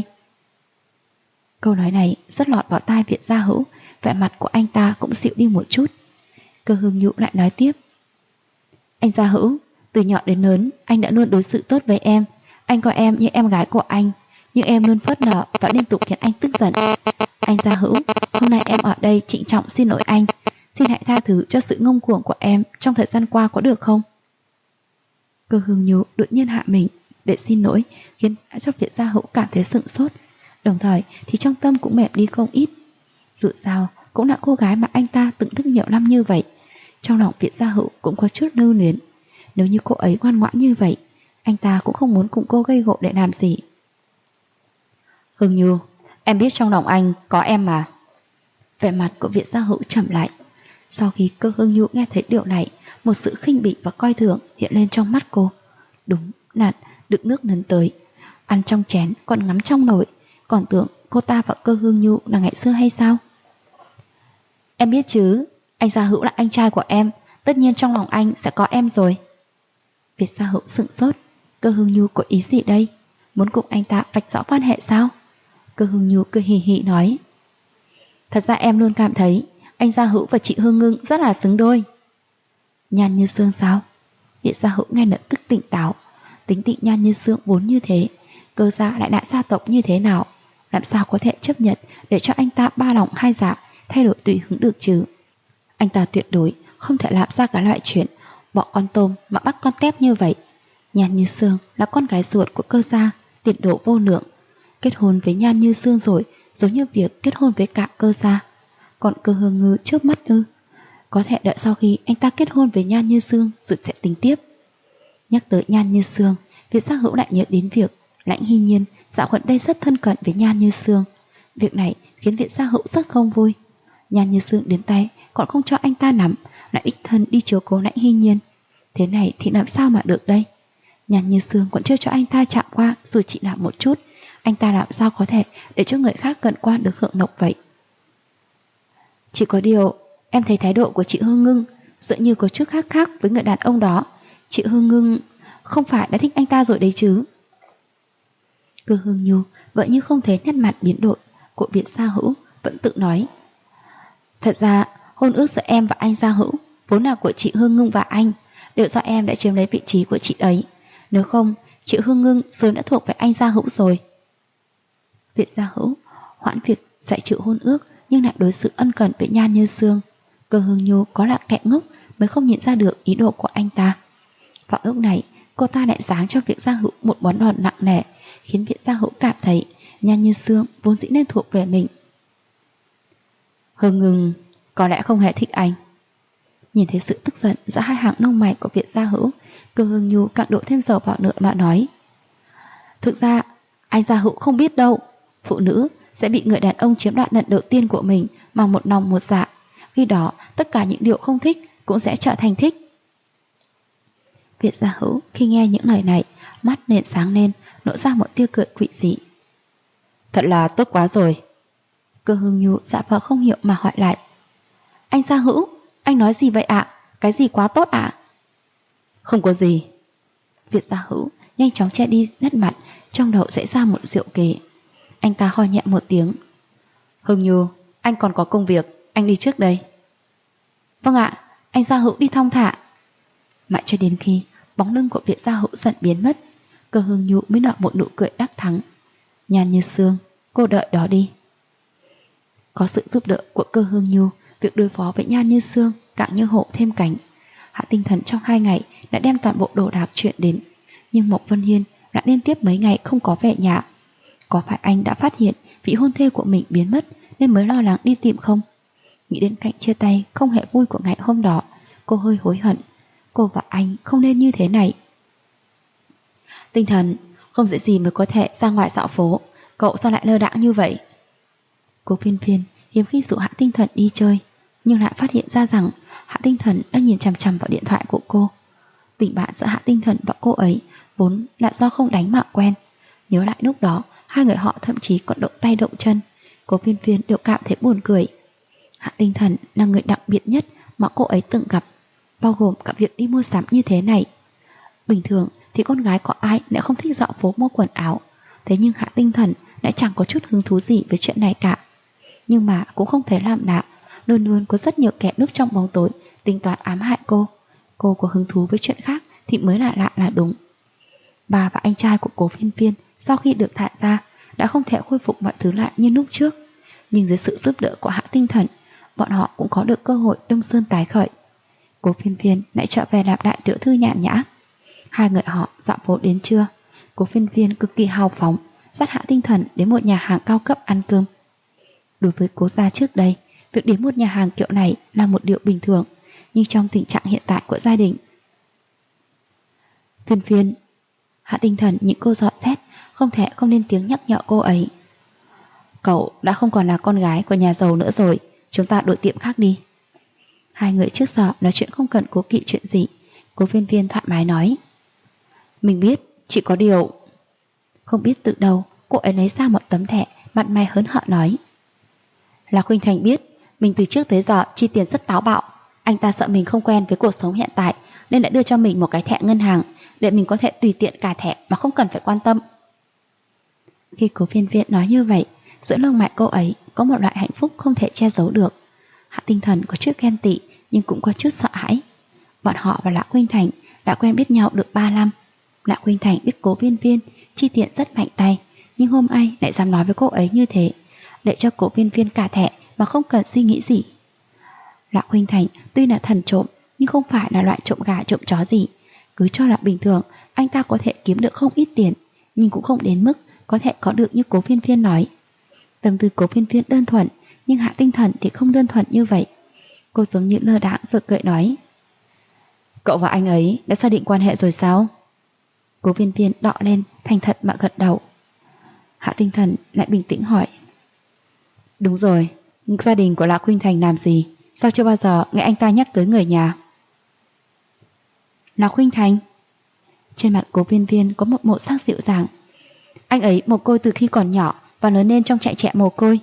Câu nói này rất lọt vào tai Viện Gia Hữu, vẻ mặt của anh ta cũng dịu đi một chút. Cơ Hương Nhu lại nói tiếp. Anh Gia Hữu, từ nhỏ đến lớn anh đã luôn đối xử tốt với em. Anh coi em như em gái của anh, nhưng em luôn phớt lờ và liên tục khiến anh tức giận. Anh Gia Hữu, hôm nay em ở đây trịnh trọng xin lỗi anh. Xin hãy tha thứ cho sự ngông cuồng của em trong thời gian qua có được không? Cơ Hương Nhu đột nhiên hạ mình để xin lỗi, khiến cho Viện Gia Hữu cảm thấy sửng sốt. Đồng thời thì trong tâm cũng mềm đi không ít. Dù sao cũng là cô gái mà anh ta từng thức nhiều năm như vậy. Trong lòng Viện Gia Hữu cũng có chút lưu luyến. Nếu như cô ấy ngoan ngoãn như vậy, anh ta cũng không muốn cùng cô gây gổ để làm gì. Hương Nhu, em biết trong lòng anh có em mà. Vẻ mặt của Viện Gia Hữu trầm lại. Sau khi Cơ Hương Nhu nghe thấy điều này, một sự khinh bỉ và coi thường hiện lên trong mắt cô. Đúng là đựng nước nấn tới, ăn trong chén còn ngắm trong nồi, còn tưởng cô ta và Cơ Hương Nhu là ngày xưa hay sao? Em biết chứ, anh Gia Hữu là anh trai của em, tất nhiên trong lòng anh sẽ có em rồi. Viện Gia Hữu sửng sốt. Cơ Hương Nhu có ý gì đây? Muốn cùng anh ta vạch rõ quan hệ sao? Cơ Hương Nhu cười hì hì nói. Thật ra em luôn cảm thấy anh Gia Hữu và chị Hương Ngưng rất là xứng đôi. Nhan Như Sương sao? Viện Gia Hữu ngay lập tức tỉnh táo. Tính tình Nhan Như Sương vốn như thế, Cơ gia lại đại gia tộc như thế nào, làm sao có thể chấp nhận để cho anh ta ba lòng hai dạ thay đổi tùy hứng được chứ? Anh ta tuyệt đối không thể làm ra cái loại chuyện bỏ con tôm mà bắt con tép như vậy. Nhan Như Sương là con gái ruột của Cơ gia, tiền đồ vô lượng. kết hôn với Nhan Như Sương rồi, giống như việc kết hôn với cả Cơ gia. Còn Cơ Hương Ngư trước mắt ư? Có thể đợi sau khi anh ta kết hôn với Nhan Như Sương rồi sẽ tính tiếp. Nhắc tới Nhan Như Sương, Việt Gia Hữu lại nhớ đến việc Lãnh Hy Nhiên dạo gần đây rất thân cận với Nhan Như Sương. Việc này khiến Việt Gia Hữu rất không vui. Nhan Như Sương đến tay còn không cho anh ta nắm, lại đích thân đi chiếu cố Lãnh Hy Nhiên. Thế này thì làm sao mà được đây? Nhan Như Sương còn chưa cho anh ta chạm qua dù chỉ là một chút, anh ta làm sao có thể để cho người khác cận qua được hưởng lộc vậy? Chỉ có điều em thấy thái độ của chị Hương Ngưng dường như có chút khác với người đàn ông đó. Chị Hương Ngưng không phải đã thích anh ta rồi đấy chứ? Cơ Hương Nhu vậy như không thấy nét mặt biến đổi của Việt Gia Hữu, vẫn tự nói: thật ra hôn ước giữa em và anh Gia Hữu vốn là của chị Hương Ngưng và anh, đều do em đã chiếm lấy vị trí của chị ấy. Nếu không, chị Hương Ngưng sớm đã thuộc về anh Gia Hữu rồi. Việt Gia Hữu hoãn việc giải trừ hôn ước nhưng lại đối xử ân cần với Nhan Như Sương. Cơ Hương Nhu có là kẻ ngốc mới không nhìn ra được ý đồ của anh ta. Vào lúc này, cô ta lại giáng cho Việt Gia Hữu một món đòn nặng nề, khiến Việt Gia Hữu cảm thấy Nhan Như Sương vốn dĩ nên thuộc về mình. Hương Ngưng có lẽ không hề thích anh. Nhìn thấy sự tức giận giữa hai hàng lông mày của Việt Gia Hữu, Cơ Hương Nhu càng đổ thêm dầu vào lửa mà nói: thực ra anh Gia Hữu không biết đâu, phụ nữ sẽ bị người đàn ông chiếm đoạt lần đầu tiên của mình mà một lòng một dạ. Khi đó tất cả những điều không thích cũng sẽ trở thành thích. Việt Gia Hữu khi nghe những lời này, mắt liền sáng lên, nổ ra một tia cười quỷ dị. Thật là tốt quá rồi. Cơ Hương Nhu dạ vờ không hiểu mà hỏi lại: anh Gia Hữu, anh nói gì vậy ạ? Cái gì quá tốt ạ? Không có gì. Việt Gia Hữu nhanh chóng che đi nét mặt, trong đầu dậy ra một diệu kế. Anh ta ho nhẹ một tiếng: Hương Nhu, anh còn có công việc, anh đi trước đây. Vâng ạ, anh Gia Hữu đi thong thả. Mãi cho đến khi bóng lưng của Việt Gia Hữu dần biến mất, Cơ Hương Nhu mới nở một nụ cười đắc thắng. Nhan Như Sương, cô đợi đó đi. Có sự giúp đỡ của Cơ Hương Nhu, việc đối phó với Nhan Như Sương càng như hổ thêm cánh. Hạ Tinh Thần trong 2 ngày đã đem toàn bộ đồ đạc chuyện đến, nhưng Mộc Vân Hiên đã liên tiếp mấy ngày không có về nhà. Có phải anh đã phát hiện vị hôn thê của mình biến mất nên mới lo lắng đi tìm không? Nghĩ đến cảnh chia tay không hề vui của ngày hôm đó, cô hơi hối hận. Cô và anh không nên như thế này. Tinh Thần, không dễ gì mới có thể ra ngoài dạo phố, cậu sao lại lơ đãng như vậy? Cô Phiên Phiên hiếm khi rủ Hạ Tinh Thần đi chơi, nhưng lại phát hiện ra rằng Hạ Tinh Thần đang nhìn chằm chằm vào điện thoại của cô. Tình bạn giữa Hạ Tinh Thần và cô ấy vốn là do không đánh mà quen. Nhớ lại lúc đó, hai người họ thậm chí còn động tay động chân. Cô Phiên Phiên đều cảm thấy buồn cười. Hạ Tinh Thần là người đặc biệt nhất mà cô ấy từng gặp, bao gồm cả việc đi mua sắm như thế này. Bình thường thì con gái có ai lại không thích dạo phố mua quần áo, thế nhưng Hạ Tinh Thần lại chẳng có chút hứng thú gì với chuyện này cả. Nhưng mà cũng không thể làm lạ, luôn luôn có rất nhiều kẻ núp trong bóng tối tính toán ám hại cô. Cô có hứng thú với chuyện khác thì mới là lạ là đúng. Bà và anh trai của cô Phiên Phiên sau khi được thả ra đã không thể khôi phục mọi thứ lại như lúc trước, nhưng dưới sự giúp đỡ của Hạ Tinh Thần, bọn họ cũng có được cơ hội Đông Sơn tái khởi. Cô Phiên Phiên lại trở về làm đại tiểu thư nhàn nhã. Hai người họ dạo phố đến trưa. Cô Phiên Phiên cực kỳ hào phóng dắt Hạ Tinh Thần đến một nhà hàng cao cấp ăn cơm. Đối với cố gia trước đây, việc đến một nhà hàng kiểu này là một điều bình thường, nhưng trong tình trạng hiện tại của gia đình, Phiên Phiên, Hạ Tinh Thần những cô dọn xét, không thể không lên tiếng nhắc nhở cô ấy. Cậu đã không còn là con gái của nhà giàu nữa rồi, chúng ta đổi tiệm khác đi. Hai người trước giờ nói chuyện không cần cố kỵ chuyện gì. Cô Phiên Phiên thoải mái nói: Mình biết, chỉ có điều... Không biết từ đâu cô ấy lấy ra một tấm thẻ, mặt mày hớn hở nói: Là Khuynh Thành biết mình từ trước tới giờ chi tiền rất táo bạo. Anh ta sợ mình không quen với cuộc sống hiện tại nên đã đưa cho mình một cái thẻ ngân hàng để mình có thể tùy tiện cài thẻ mà không cần phải quan tâm. Khi cô Phiên Phiên nói như vậy, giữa lông mày cô ấy có một loại hạnh phúc không thể che giấu được. Hạ Tinh Thần có chút ghen tị nhưng cũng có chút sợ hãi. Bọn họ và Lạc Khuynh Thành đã quen biết nhau được 3 năm. Lạc Khuynh Thành biết cố Phiên Phiên chi tiền rất mạnh tay, nhưng hôm nay lại dám nói với cô ấy như thế, để cho cố Phiên Phiên cả thẻ mà không cần suy nghĩ gì. Lạc Khuynh Thành tuy là thần trộm nhưng không phải là loại trộm gà trộm chó gì. Cứ cho là bình thường anh ta có thể kiếm được không ít tiền, nhưng cũng không đến mức có thể có được như Cố Phiên Phiên nói. Tâm tư Cố Phiên Phiên đơn thuần, nhưng Hạ Tinh Thần thì không đơn thuần như vậy. Cô giống như lơ đãng rồi cười nói: Cậu và anh ấy đã xác định quan hệ rồi sao? Cố Phiên Phiên đỏ lên, thành thật mà gật đầu. Hạ Tinh Thần lại bình tĩnh hỏi: Đúng rồi, gia đình của Lạc Khuynh Thành làm gì? Sao chưa bao giờ nghe anh ta nhắc tới người nhà? Lạc Khuynh Thành? Trên mặt Cố Phiên Phiên có một màu sắc dịu dàng. Anh ấy mồ côi từ khi còn nhỏ và lớn lên trong trại trẻ mồ côi.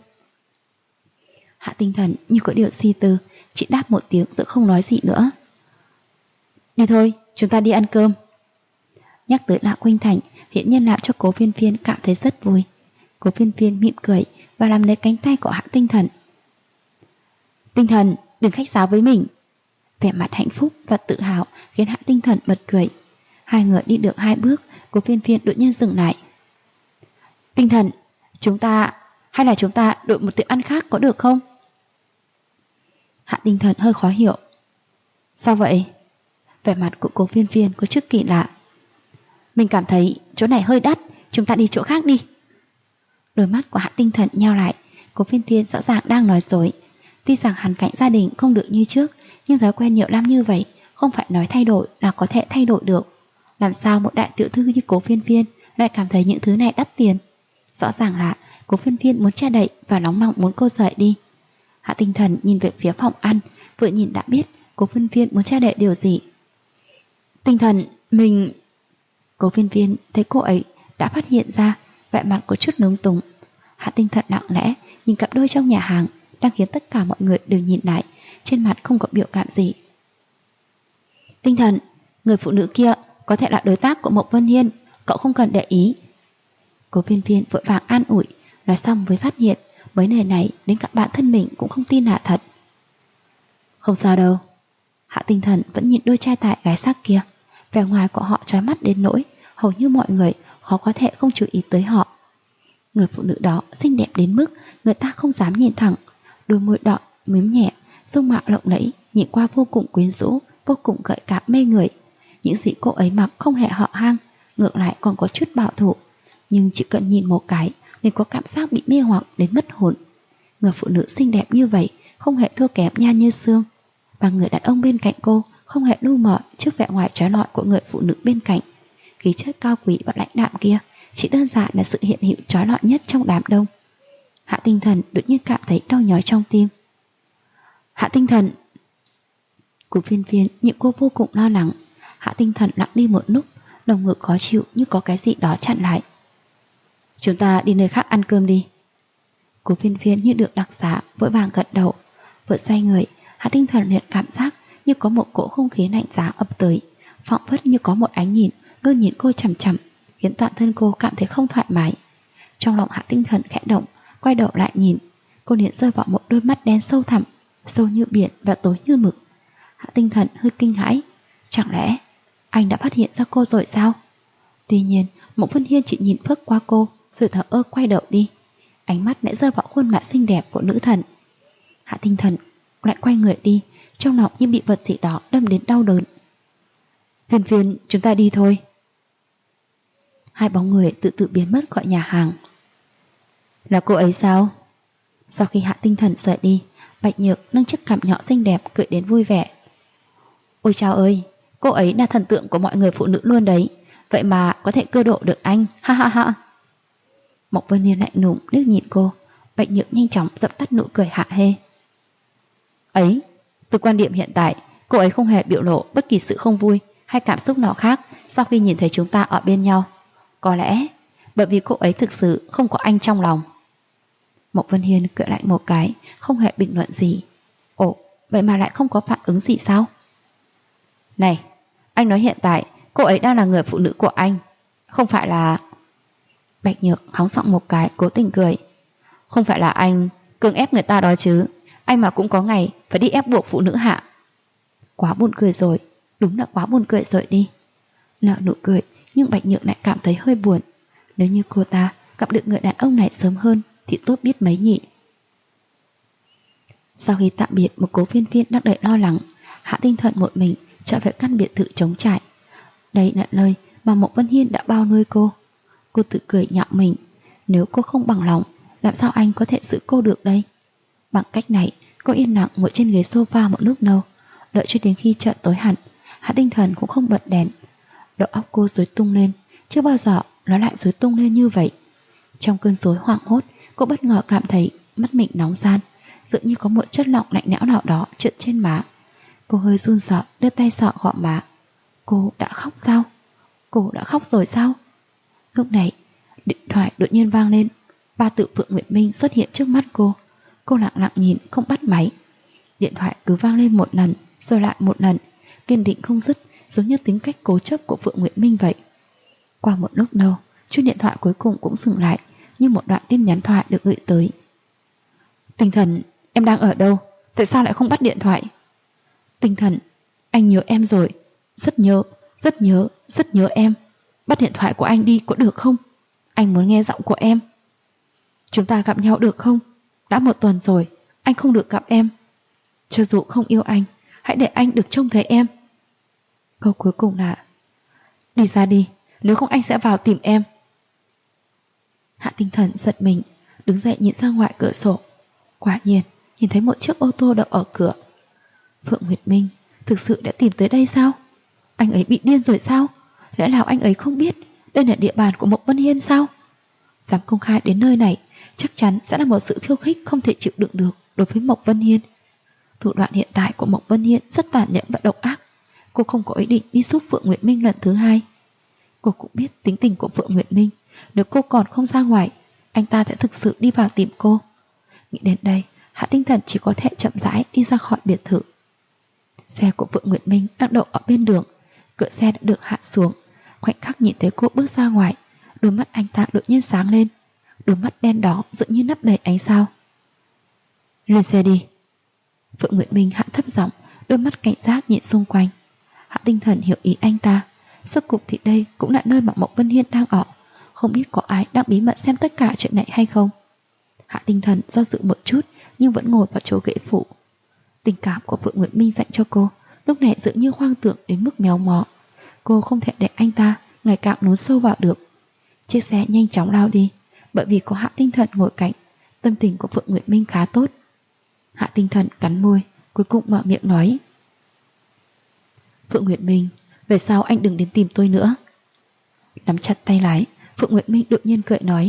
Hạ Tinh Thần như có điều suy tư, chỉ đáp một tiếng rồi không nói gì nữa. Đi thôi, chúng ta đi ăn cơm. Nhắc tới Lạc Khuynh Thành hiện nhiên làm cho Cố Phiên Phiên cảm thấy rất vui. Cố Phiên Phiên mỉm cười và làm lấy cánh tay của Hạ Tinh Thần. Tinh Thần, đừng khách sáo với mình. Vẻ mặt hạnh phúc và tự hào khiến Hạ Tinh Thần bật cười. Hai người đi được 2 bước, Cố Phiên Phiên đột nhiên dừng lại. Tinh Thần, chúng ta đổi một tiệm ăn khác có được không? Hạ Tinh Thần hơi khó hiểu. Sao vậy? Vẻ mặt của Cố Phiên Phiên có chút kỳ lạ. Mình cảm thấy chỗ này hơi đắt, chúng ta đi chỗ khác đi. Đôi mắt của Hạ Tinh Thần nheo lại. Cố Phiên Phiên rõ ràng đang nói dối. Tuy rằng hoàn cảnh gia đình không được như trước, nhưng thói quen nhiều năm như vậy không phải nói thay đổi là có thể thay đổi được. Làm sao một đại tiểu thư như Cố Phiên Phiên lại cảm thấy những thứ này đắt tiền? Rõ ràng là Cố Phiên Phiên muốn che đậy và nóng lòng muốn cô rời đi. Hạ Tinh Thần nhìn về phía phòng ăn, vừa nhìn đã biết Cố Phiên Phiên muốn che đậy điều gì. Tinh Thần, mình... Cố Phiên Phiên thấy cô ấy đã phát hiện ra, vẻ mặt có chút lúng túng. Hạ Tinh Thần lặng lẽ nhìn cặp đôi trong nhà hàng, đang khiến tất cả mọi người đều nhìn lại, trên mặt không có biểu cảm gì. Tinh Thần, người phụ nữ kia có thể là đối tác của Mộc Vân Hiên, cậu không cần để ý. Cố Phiên Phiên vội vàng an ủi, nói xong mới phát hiện mấy lời này đến cả bản thân mình cũng không tin là thật. Không sao đâu. Hạ Tinh Thần vẫn nhìn đôi trai tài gái sắc kia, vẻ ngoài của họ chói mắt đến nỗi hầu như mọi người khó có thể không chú ý tới họ. Người phụ nữ đó xinh đẹp đến mức người ta không dám nhìn thẳng, đôi môi đỏ mím nhẹ, dung mạo lộng lẫy, nhìn qua vô cùng quyến rũ, vô cùng gợi cảm mê người. Những gì cô ấy mặc không hề hở hang, ngược lại còn có chút bảo thủ, nhưng chỉ cần nhìn một cái liền có cảm giác bị mê hoặc đến mất hồn. Người phụ nữ xinh đẹp như vậy không hề thua kém Nhan Như Sương, và người đàn ông bên cạnh cô không hề lu mờ trước vẻ ngoài trói lọi của người phụ nữ bên cạnh. Khí chất cao quý và lãnh đạm kia chỉ đơn giản là sự hiện hữu trói lọi nhất trong đám đông. Hạ Tinh Thần đột nhiên cảm thấy đau nhói trong tim. Hạ Tinh Thần. Cố Phiên Phiên nhìn cô vô cùng lo lắng. Hạ Tinh Thần lặng đi một lúc, lồng ngực khó chịu như có cái gì đó chặn lại. Chúng ta đi nơi khác ăn cơm đi. Cố Phiên Phiên như được đặc xá, vội vàng gật đầu. Vừa xoay người, Hạ Tinh Thần liền cảm giác như có một cỗ không khí lạnh giá ập tới, phảng phất như có một ánh nhìn luôn nhìn cô chằm chằm, khiến toàn thân cô cảm thấy không thoải mái. Trong lòng Hạ Tinh Thần khẽ động, quay đầu lại nhìn, cô liền rơi vào một đôi mắt đen sâu thẳm, sâu như biển và tối như mực. Hạ Tinh Thần hơi kinh hãi, chẳng lẽ anh đã phát hiện ra cô rồi sao? Tuy nhiên, Mộc Vân Hiên chỉ nhìn phớt qua cô, rồi thở ơ quay đầu đi. Ánh mắt lại rơi vào khuôn mặt xinh đẹp của nữ thần. Hạ Tinh Thần lại quay người đi, trong lòng như bị vật gì đó đâm đến đau đớn. Phiên Phiên, chúng ta đi thôi. Hai bóng người tự tự biến mất khỏi nhà hàng. Là cô ấy sao? Sau khi Hạ Tinh Thần rời đi, Bạch Nhược nâng chiếc cằm nhỏ xinh đẹp cười đến vui vẻ. Ôi chao ơi, cô ấy là thần tượng của mọi người phụ nữ luôn đấy, vậy mà có thể cơ độ được anh, ha ha ha. Mộc Vân Hiên lạnh lùng liếc nhìn cô. Bạch Nhược nhanh chóng dập tắt nụ cười hạ hê. Ấy, từ quan điểm hiện tại, cô ấy không hề biểu lộ bất kỳ sự không vui hay cảm xúc nào khác sau khi nhìn thấy chúng ta ở bên nhau. Có lẽ bởi vì cô ấy thực sự không có anh trong lòng. Mộc Vân Hiên cười lạnh một cái, không hề bình luận gì. Ồ, vậy mà lại không có phản ứng gì sao? Này, anh nói hiện tại cô ấy đang là người phụ nữ của anh, không phải là... Bạch Nhược hóng giọng một cái, cố tình cười. Không phải là anh cưỡng ép người ta đó chứ, anh mà cũng có ngày phải đi ép buộc phụ nữ hạ. Quá buồn cười rồi, đúng là quá buồn cười rồi đi. Nở nụ cười, nhưng Bạch Nhược lại cảm thấy hơi buồn. Nếu như cô ta gặp được người đàn ông này sớm hơn thì tốt biết mấy nhỉ. Sau khi tạm biệt một Cố Phiên Phiên đang đợi lo lắng, Hạ Tinh Thần một mình trở về căn biệt thự trống trải. Đây là nơi mà Mộc Vân Hiên đã bao nuôi cô. Cô tự cười nhạo mình, Nếu cô không bằng lòng, làm sao anh có thể giữ cô được đây? Bằng cách này, cô yên lặng ngồi trên ghế sofa một lúc lâu, đợi cho đến khi chợ tối hẳn. Hạ Tinh Thần cũng không bật đèn. Đầu óc cô rối tung lên, chưa bao giờ nó lại rối tung lên như vậy. Trong cơn rối hoảng hốt, cô bất ngờ cảm thấy mắt mình nóng ran, dường như có một chất lỏng lạnh lẽo nào đó trượt trên má. Cô hơi run sợ, đưa tay sọ gọ má. Cô đã khóc sao? Cô đã khóc rồi sao? Lúc này, điện thoại đột nhiên vang lên. Ba tự Phượng Nguyệt Minh xuất hiện trước mắt cô. Cô lặng lặng nhìn, không bắt máy. Điện thoại cứ vang lên một lần, rồi lại một lần, kiên định không dứt, giống như tính cách cố chấp của Phượng Nguyệt Minh vậy. Qua một lúc lâu, chuông điện thoại cuối cùng cũng dừng lại, như một đoạn tin nhắn thoại được gửi tới. Tinh Thần, em đang ở đâu? Tại sao lại không bắt điện thoại? Tinh Thần, anh nhớ em rồi. Rất nhớ, rất nhớ, rất nhớ em. Bắt điện thoại của anh đi có được không? Anh muốn nghe giọng của em. Chúng ta gặp nhau được không? Đã 1 tuần rồi, anh không được gặp em. Cho dù không yêu anh, hãy để anh được trông thấy em. Câu cuối cùng là đi ra đi, nếu không anh sẽ vào tìm em. Hạ Tinh Thần giật mình, đứng dậy nhìn ra ngoài cửa sổ. Quả nhiên, nhìn thấy một chiếc ô tô đậu ở cửa. Phượng Nguyệt Minh thực sự đã tìm tới đây sao? Anh ấy bị điên rồi sao? Lẽ nào anh ấy không biết đây là địa bàn của Mộc Vân Hiên sao? Dám công khai đến nơi này, chắc chắn sẽ là một sự khiêu khích không thể chịu đựng được đối với Mộc Vân Hiên. Thủ đoạn hiện tại của Mộc Vân Hiên rất tàn nhẫn và độc ác. Cô không có ý định đi giúp Phượng Nguyệt Minh lần thứ hai. Cô cũng biết tính tình của Phượng Nguyệt Minh, nếu cô còn không ra ngoài, anh ta sẽ thực sự đi vào tìm cô. Nghĩ đến đây, Hạ Tinh Thần chỉ có thể chậm rãi đi ra khỏi biệt thự. Xe của Phượng Nguyệt Minh đang đậu ở bên đường. Cửa xe đã được hạ xuống. Khoảnh khắc nhìn thấy cô bước ra ngoài, đôi mắt anh ta đột nhiên sáng lên. Đôi mắt đen đó dường như nắp đầy ánh sao. Lên xe đi. Phượng Nguyệt Minh hạ thấp giọng, đôi mắt cảnh giác nhìn xung quanh. Hạ Tinh Thần hiểu ý anh ta. Suốt cuộc thì đây cũng là nơi mà Mộc Vân Hiên đang ở. Không biết có ai đang bí mật xem tất cả chuyện này hay không. Hạ Tinh Thần do dự một chút, nhưng vẫn ngồi vào chỗ ghế phụ. Tình cảm của Phượng Nguyệt Minh dành cho cô lúc này dường như hoang tưởng đến mức méo mó. Cô không thể để anh ta ngày càng lún sâu vào được. Chiếc xe nhanh chóng lao đi. Bởi vì có Hạ Tinh Thần ngồi cạnh, tâm tình của Phượng Nguyệt Minh khá tốt. Hạ Tinh Thần cắn môi, cuối cùng mở miệng nói: Phượng Nguyệt Minh, về sau anh đừng đến tìm tôi nữa. Nắm chặt tay lái, Phượng Nguyệt Minh đột nhiên cười nói: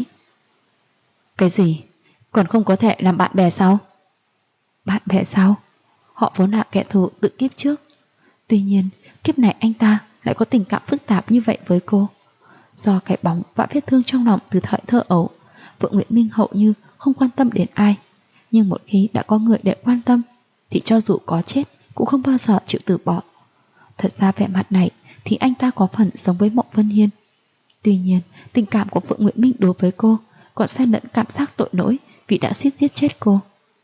Cái gì? Còn không có thể làm bạn bè sao? Bạn bè sao? Họ vốn là kẻ thù tự kiếp trước. Tuy nhiên, kiếp này anh ta lại có tình cảm phức tạp như vậy với cô. Do cái bóng và vết thương trong lòng từ thời thơ ấu, Phượng Nguyệt Minh hầu như không quan tâm đến ai. Nhưng một khi đã có người để quan tâm, thì cho dù có chết cũng không bao giờ chịu từ bỏ. Thật ra vẻ mặt này thì anh ta có phần giống với Mộc Vân Hiên. Tuy nhiên, tình cảm của Phượng Nguyệt Minh đối với cô còn xen lẫn cảm giác tội lỗi vì đã suýt giết chết cô.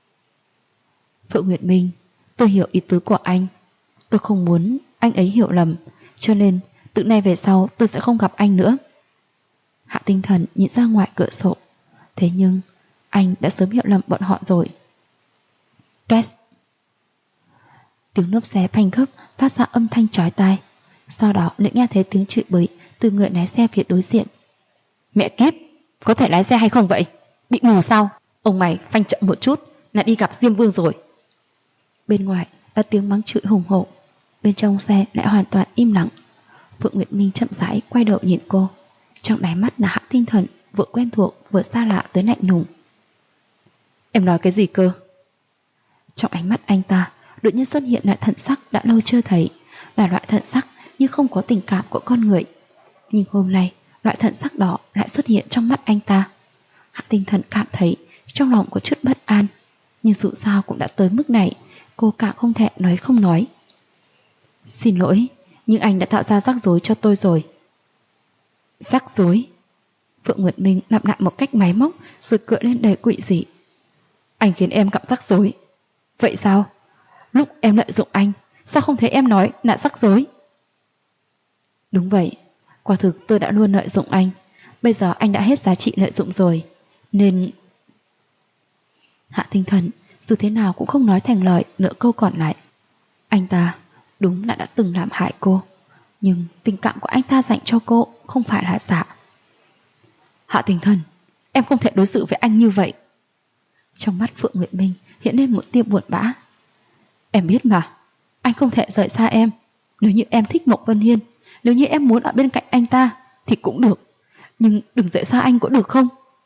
Phượng Nguyệt Minh, tôi hiểu ý tứ của anh. Tôi không muốn anh ấy hiểu lầm, cho nên từ nay về sau tôi sẽ không gặp anh nữa. Hạ Tinh Thần nhìn ra ngoài cửa sổ. Thế nhưng anh đã sớm hiểu lầm bọn họ rồi. Két. Tiếng lốp xe phanh gấp phát ra âm thanh chói tai. Sau đó lại nghe thấy tiếng chửi bới từ người lái xe phía đối diện. Mẹ kiếp, có thể lái xe hay không vậy? Bị mù sao? Ông mày phanh chậm một chút là đi gặp Diêm Vương rồi. Bên ngoài là tiếng mắng chửi hùng hổ. Bên trong xe lại hoàn toàn im lặng. Phượng Nguyệt Minh chậm rãi quay đầu nhìn cô. Trong đáy mắt là Hạ Tinh Thần, vừa quen thuộc vừa xa lạ tới lạnh lùng. Em nói cái gì cơ? Trong ánh mắt anh ta đột nhiên xuất hiện loại thần sắc đã lâu chưa thấy, là loại thần sắc như không có tình cảm của con người. Nhưng hôm nay loại thần sắc đó lại xuất hiện trong mắt anh ta. Hạ Tinh Thần cảm thấy trong lòng có chút bất an, nhưng dù sao cũng đã tới mức này, cô càng không thể nói không nói. Xin lỗi, nhưng anh đã tạo ra rắc rối cho tôi rồi. Rắc rối? Phượng Nguyệt Minh lặp lại một cách máy móc rồi cười lên đầy quỷ dị. Anh khiến em gặp rắc rối. Vậy sao? Lúc em lợi dụng anh, sao không thấy em nói là rắc rối? Đúng vậy, quả thực tôi đã luôn lợi dụng anh. Bây giờ anh đã hết giá trị lợi dụng rồi, nên... Hạ Tinh Thần dù thế nào cũng không nói thành lời nửa câu còn lại. Anh ta đúng là đã từng làm hại cô, nhưng tình cảm của anh ta dành cho cô không phải là giả. Hạ Tinh Thần, Em không thể đối xử với anh như vậy. Trong mắt Phượng Nguyệt Minh hiện lên một tia buồn bã. Em biết mà, anh không thể rời xa em. Nếu như em thích Mộc Vân Hiên, nếu như em muốn ở bên cạnh anh ta thì cũng được, nhưng đừng rời xa anh có được không?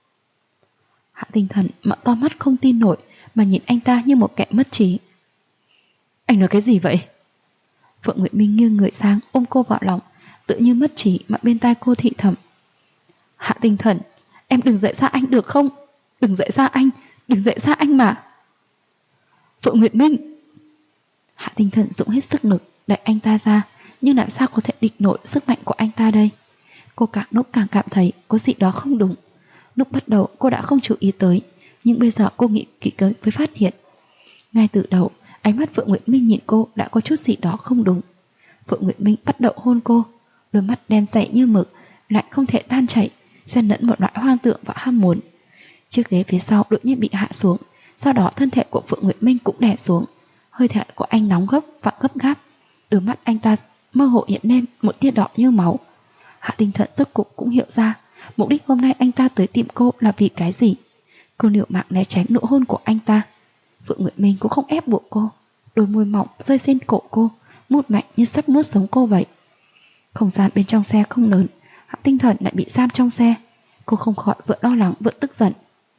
Hạ Tinh Thần mở to mắt không tin nổi mà nhìn anh ta như một kẻ mất trí. Anh nói cái gì vậy? Phượng Nguyệt Minh nghiêng người sang ôm cô vào lòng, tự như mất trí mà bên tai cô thị thầm. Hạ Tinh Thần, em đừng rời xa anh được không? Đừng rời xa anh, đừng rời xa anh mà. Phượng Nguyệt Minh. Hạ Tinh Thần dùng hết sức lực đẩy anh ta ra, nhưng làm sao có thể địch nổi sức mạnh của anh ta đây? Cô càng lúc càng cảm thấy có gì đó không đúng. Lúc bắt đầu cô đã không chú ý tới, nhưng bây giờ cô nghĩ kỹ mới phát hiện. Ngay từ đầu, ánh mắt Phượng Nguyệt Minh nhìn cô đã có chút gì đó không đúng. Phượng Nguyệt Minh bắt đầu hôn cô, đôi mắt đen dày như mực, lại không thể tan chảy, xen lẫn một loại hoang tưởng và ham muốn. Chiếc ghế phía sau đột nhiên bị hạ xuống, sau đó thân thể của Phượng Nguyệt Minh cũng đè xuống. Hơi thở của anh nóng gấp và gấp gáp, đôi mắt anh ta mơ hồ hiện lên một tia đỏ như máu. Hạ Tinh Thần rốt cục cũng hiểu ra mục đích hôm nay anh ta tới tìm cô là vì cái gì. Cô liều mạng né tránh nụ hôn của anh ta. Phượng Nguyệt Minh cũng không ép buộc cô, đôi môi mỏng rơi trên cổ cô, mút mạnh như sắp nuốt sống cô vậy. Không gian bên trong xe không lớn, Hạ Tinh Thần lại bị giam trong xe. Cô không khỏi vừa lo lắng vừa tức giận.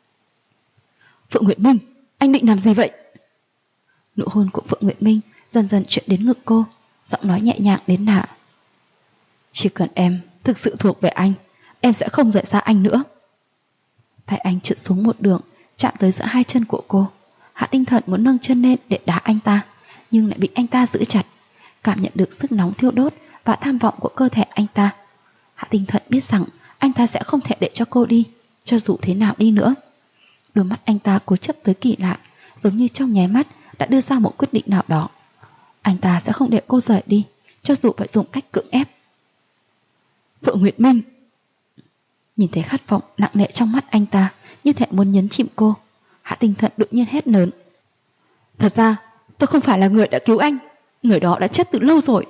Phượng Nguyệt Minh, anh định làm gì vậy? Nụ hôn của Phượng Nguyệt Minh dần dần chuyển đến ngực cô, giọng nói nhẹ nhàng đến lạ. Chỉ cần em thực sự thuộc về anh, em sẽ không rời xa anh nữa. Tay anh trượt xuống một đường, chạm tới giữa hai chân của cô. Hạ Tinh Thần muốn nâng chân lên để đá anh ta, nhưng lại bị anh ta giữ chặt. Cảm nhận được sức nóng thiêu đốt và tham vọng của cơ thể anh ta, Hạ Tinh Thần biết rằng anh ta sẽ không thể để cho cô đi, cho dù thế nào đi nữa. Đôi mắt anh ta cố chấp tới kỳ lạ, giống như trong nháy mắt đã đưa ra một quyết định nào đó. Anh ta sẽ không để cô rời đi, cho dù phải dùng cách cưỡng ép. Phượng Nguyệt Minh. Nhìn thấy khát vọng nặng nề trong mắt anh ta, như thể muốn nhấn chìm cô, Hạ Tinh Thần đột nhiên hét lớn. Thật ra tôi không phải là người đã cứu anh, người đó đã chết từ lâu rồi.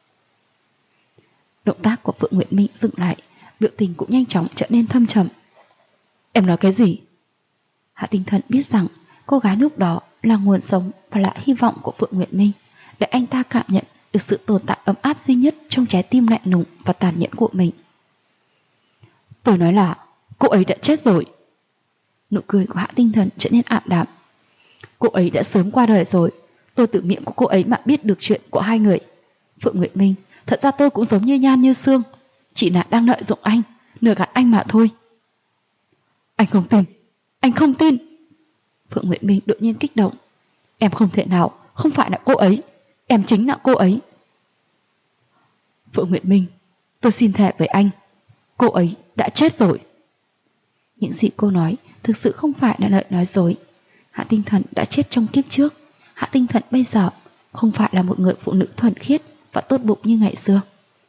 Động tác của Phượng Nguyệt Minh dừng lại, biểu tình cũng nhanh chóng trở nên thâm trầm. Em nói cái gì? Hạ Tinh Thần biết rằng cô gái lúc đó là nguồn sống và là hy vọng của Phượng Nguyệt Minh, để anh ta cảm nhận được sự tồn tại ấm áp duy nhất trong trái tim lạnh lùng và tàn nhẫn của mình. Tôi nói là cô ấy đã chết rồi. Nụ cười của Hạ Tinh Thần trở nên ảm đạm. Cô ấy đã sớm qua đời rồi, tôi từ miệng của cô ấy mà biết được chuyện của hai người. Phượng Nguyệt Minh, thật ra tôi cũng giống như Nhan Như Sương, chỉ là đang lợi dụng anh, lừa gạt anh mà thôi. Anh không tin, anh không tin. Phượng Nguyệt Minh đột nhiên kích động. Em không thể nào, không phải là cô ấy, em chính là cô ấy. Phượng Nguyệt Minh, tôi xin thề với anh, cô ấy đã chết rồi. Những gì cô nói thực sự không phải là lời nói dối. Hạ Tinh Thần đã chết trong kiếp trước. Hạ Tinh Thần bây giờ không phải là một người phụ nữ thuần khiết và tốt bụng như ngày xưa.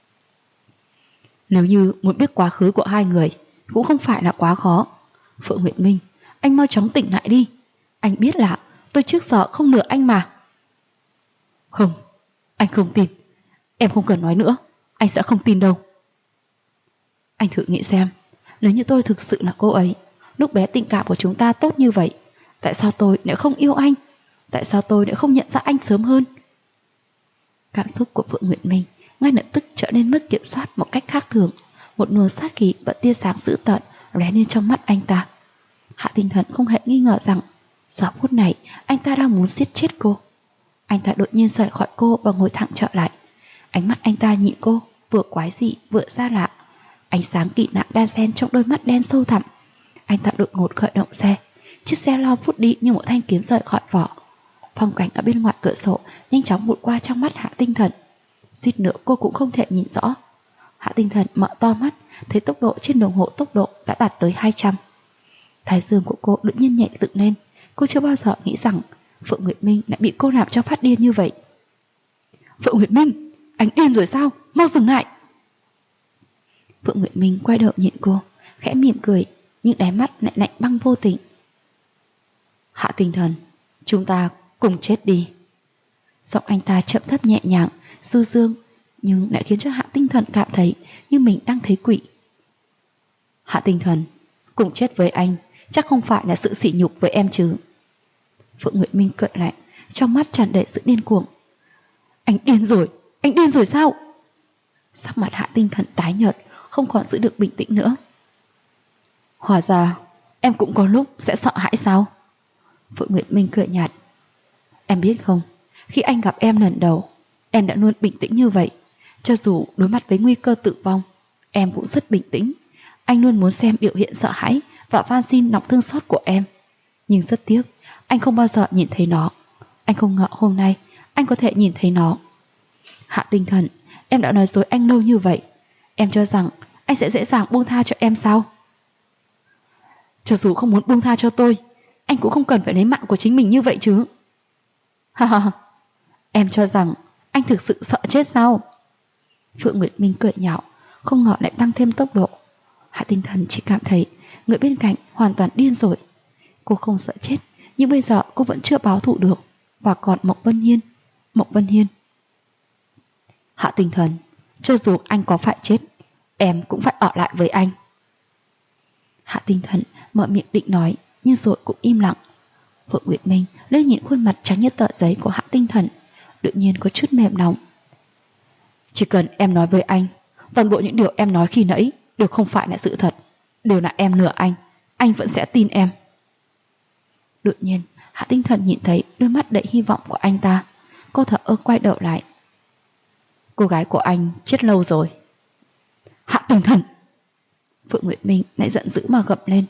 Nếu như muốn biết quá khứ của hai người cũng không phải là quá khó. Phượng Nguyệt Minh, anh mau chóng tỉnh lại đi. Anh biết là tôi trước giờ không lừa anh mà. Không, anh không tin. Em không cần nói nữa, anh sẽ không tin đâu. Anh thử nghĩ xem, nếu như tôi thực sự là cô ấy, lúc bé tình cảm của chúng ta tốt như vậy, tại sao tôi lại không yêu anh? Tại sao tôi lại không nhận ra anh sớm hơn? Cảm xúc của Phượng Nguyệt Minh ngay lập tức trở nên mất kiểm soát một cách khác thường. Một luồng sát khí và tia sáng dữ tợn lóe lên trong mắt anh ta. Hạ Tinh Thần không hề nghi ngờ rằng giờ phút này anh ta đang muốn giết chết cô. Anh ta đột nhiên rời khỏi cô và ngồi thẳng trở lại. Ánh mắt anh ta nhìn cô vừa quái dị vừa xa lạ. Ánh sáng kỳ lạ đan xen trong đôi mắt đen sâu thẳm. Anh ta đột ngột khởi động xe. Chiếc xe lao vút đi như một thanh kiếm rời khỏi vỏ. Phong cảnh ở bên ngoài cửa sổ nhanh chóng vụt qua trong mắt Hạ Tinh Thần. Suýt nữa cô cũng không thể nhìn rõ. Hạ Tinh Thần mở to mắt, thấy tốc độ trên đồng hồ tốc độ đã đạt tới 200. Thái dương của cô đột nhiên nhảy dựng lên. Cô chưa bao giờ nghĩ rằng Phượng Nguyệt Minh lại bị cô làm cho phát điên như vậy. Phượng Nguyệt Minh, anh điên rồi sao? Mau dừng lại. Phượng Nguyệt Minh quay đầu nhìn cô, khẽ mỉm cười, nhưng đáy mắt lại lạnh băng vô tình. Hạ Tinh Thần, chúng ta cùng chết đi. Giọng anh ta chậm thấp nhẹ nhàng, du dương, nhưng lại khiến cho Hạ Tinh Thần cảm thấy như mình đang thấy quỷ. Hạ Tinh Thần, Cùng chết với anh chắc không phải là sự sỉ nhục với em chứ? Phượng Nguyệt Minh cười lạnh, trong mắt tràn đầy sự điên cuồng. Anh điên rồi sao? Sắc mặt Hạ Tinh Thần tái nhợt, không còn giữ được bình tĩnh nữa. Hóa ra em cũng có lúc sẽ sợ hãi sao? Phượng Nguyệt Minh cười nhạt. Em biết không, khi anh gặp em lần đầu, em đã luôn bình tĩnh như vậy. Cho dù đối mặt với nguy cơ tử vong, em cũng rất bình tĩnh. Anh luôn muốn xem biểu hiện sợ hãi và van xin lòng thương xót của em. Nhưng rất tiếc, anh không bao giờ nhìn thấy nó. Anh không ngờ hôm nay anh có thể nhìn thấy nó. Hạ Tinh Thần, em đã nói dối anh lâu như vậy. Em cho rằng anh sẽ dễ dàng buông tha cho em sao? Cho dù không muốn buông tha cho tôi, anh cũng không cần phải lấy mạng của chính mình như vậy chứ. Ha ha, em cho rằng anh thực sự sợ chết sao? Phượng Nguyệt Minh cười nhạo, không ngờ lại tăng thêm tốc độ. Hạ Tinh Thần chỉ cảm thấy người bên cạnh hoàn toàn điên rồi. Cô không sợ chết, nhưng bây giờ cô vẫn chưa báo thù được. Và còn Mộc Vân Hiên. Hạ Tinh Thần, cho dù anh có phải chết, em cũng phải ở lại với anh. Hạ Tinh Thần mở miệng định nói, nhưng rồi cũng im lặng. Phượng Nguyệt Minh lên nhìn khuôn mặt trắng như tờ giấy của Hạ Tinh Thần, đột nhiên có chút mềm lòng. Chỉ cần em nói với anh, toàn bộ những điều em nói khi nãy đều không phải là sự thật, đều là em lừa anh vẫn sẽ tin em. Đột nhiên Hạ Tinh Thần nhìn thấy đôi mắt đầy hy vọng của anh ta. Cô thở ơ quay đầu lại. Cô gái của anh chết lâu rồi. Hạ Tinh Thần! Phượng Nguyệt Minh lại giận dữ mà gầm lên.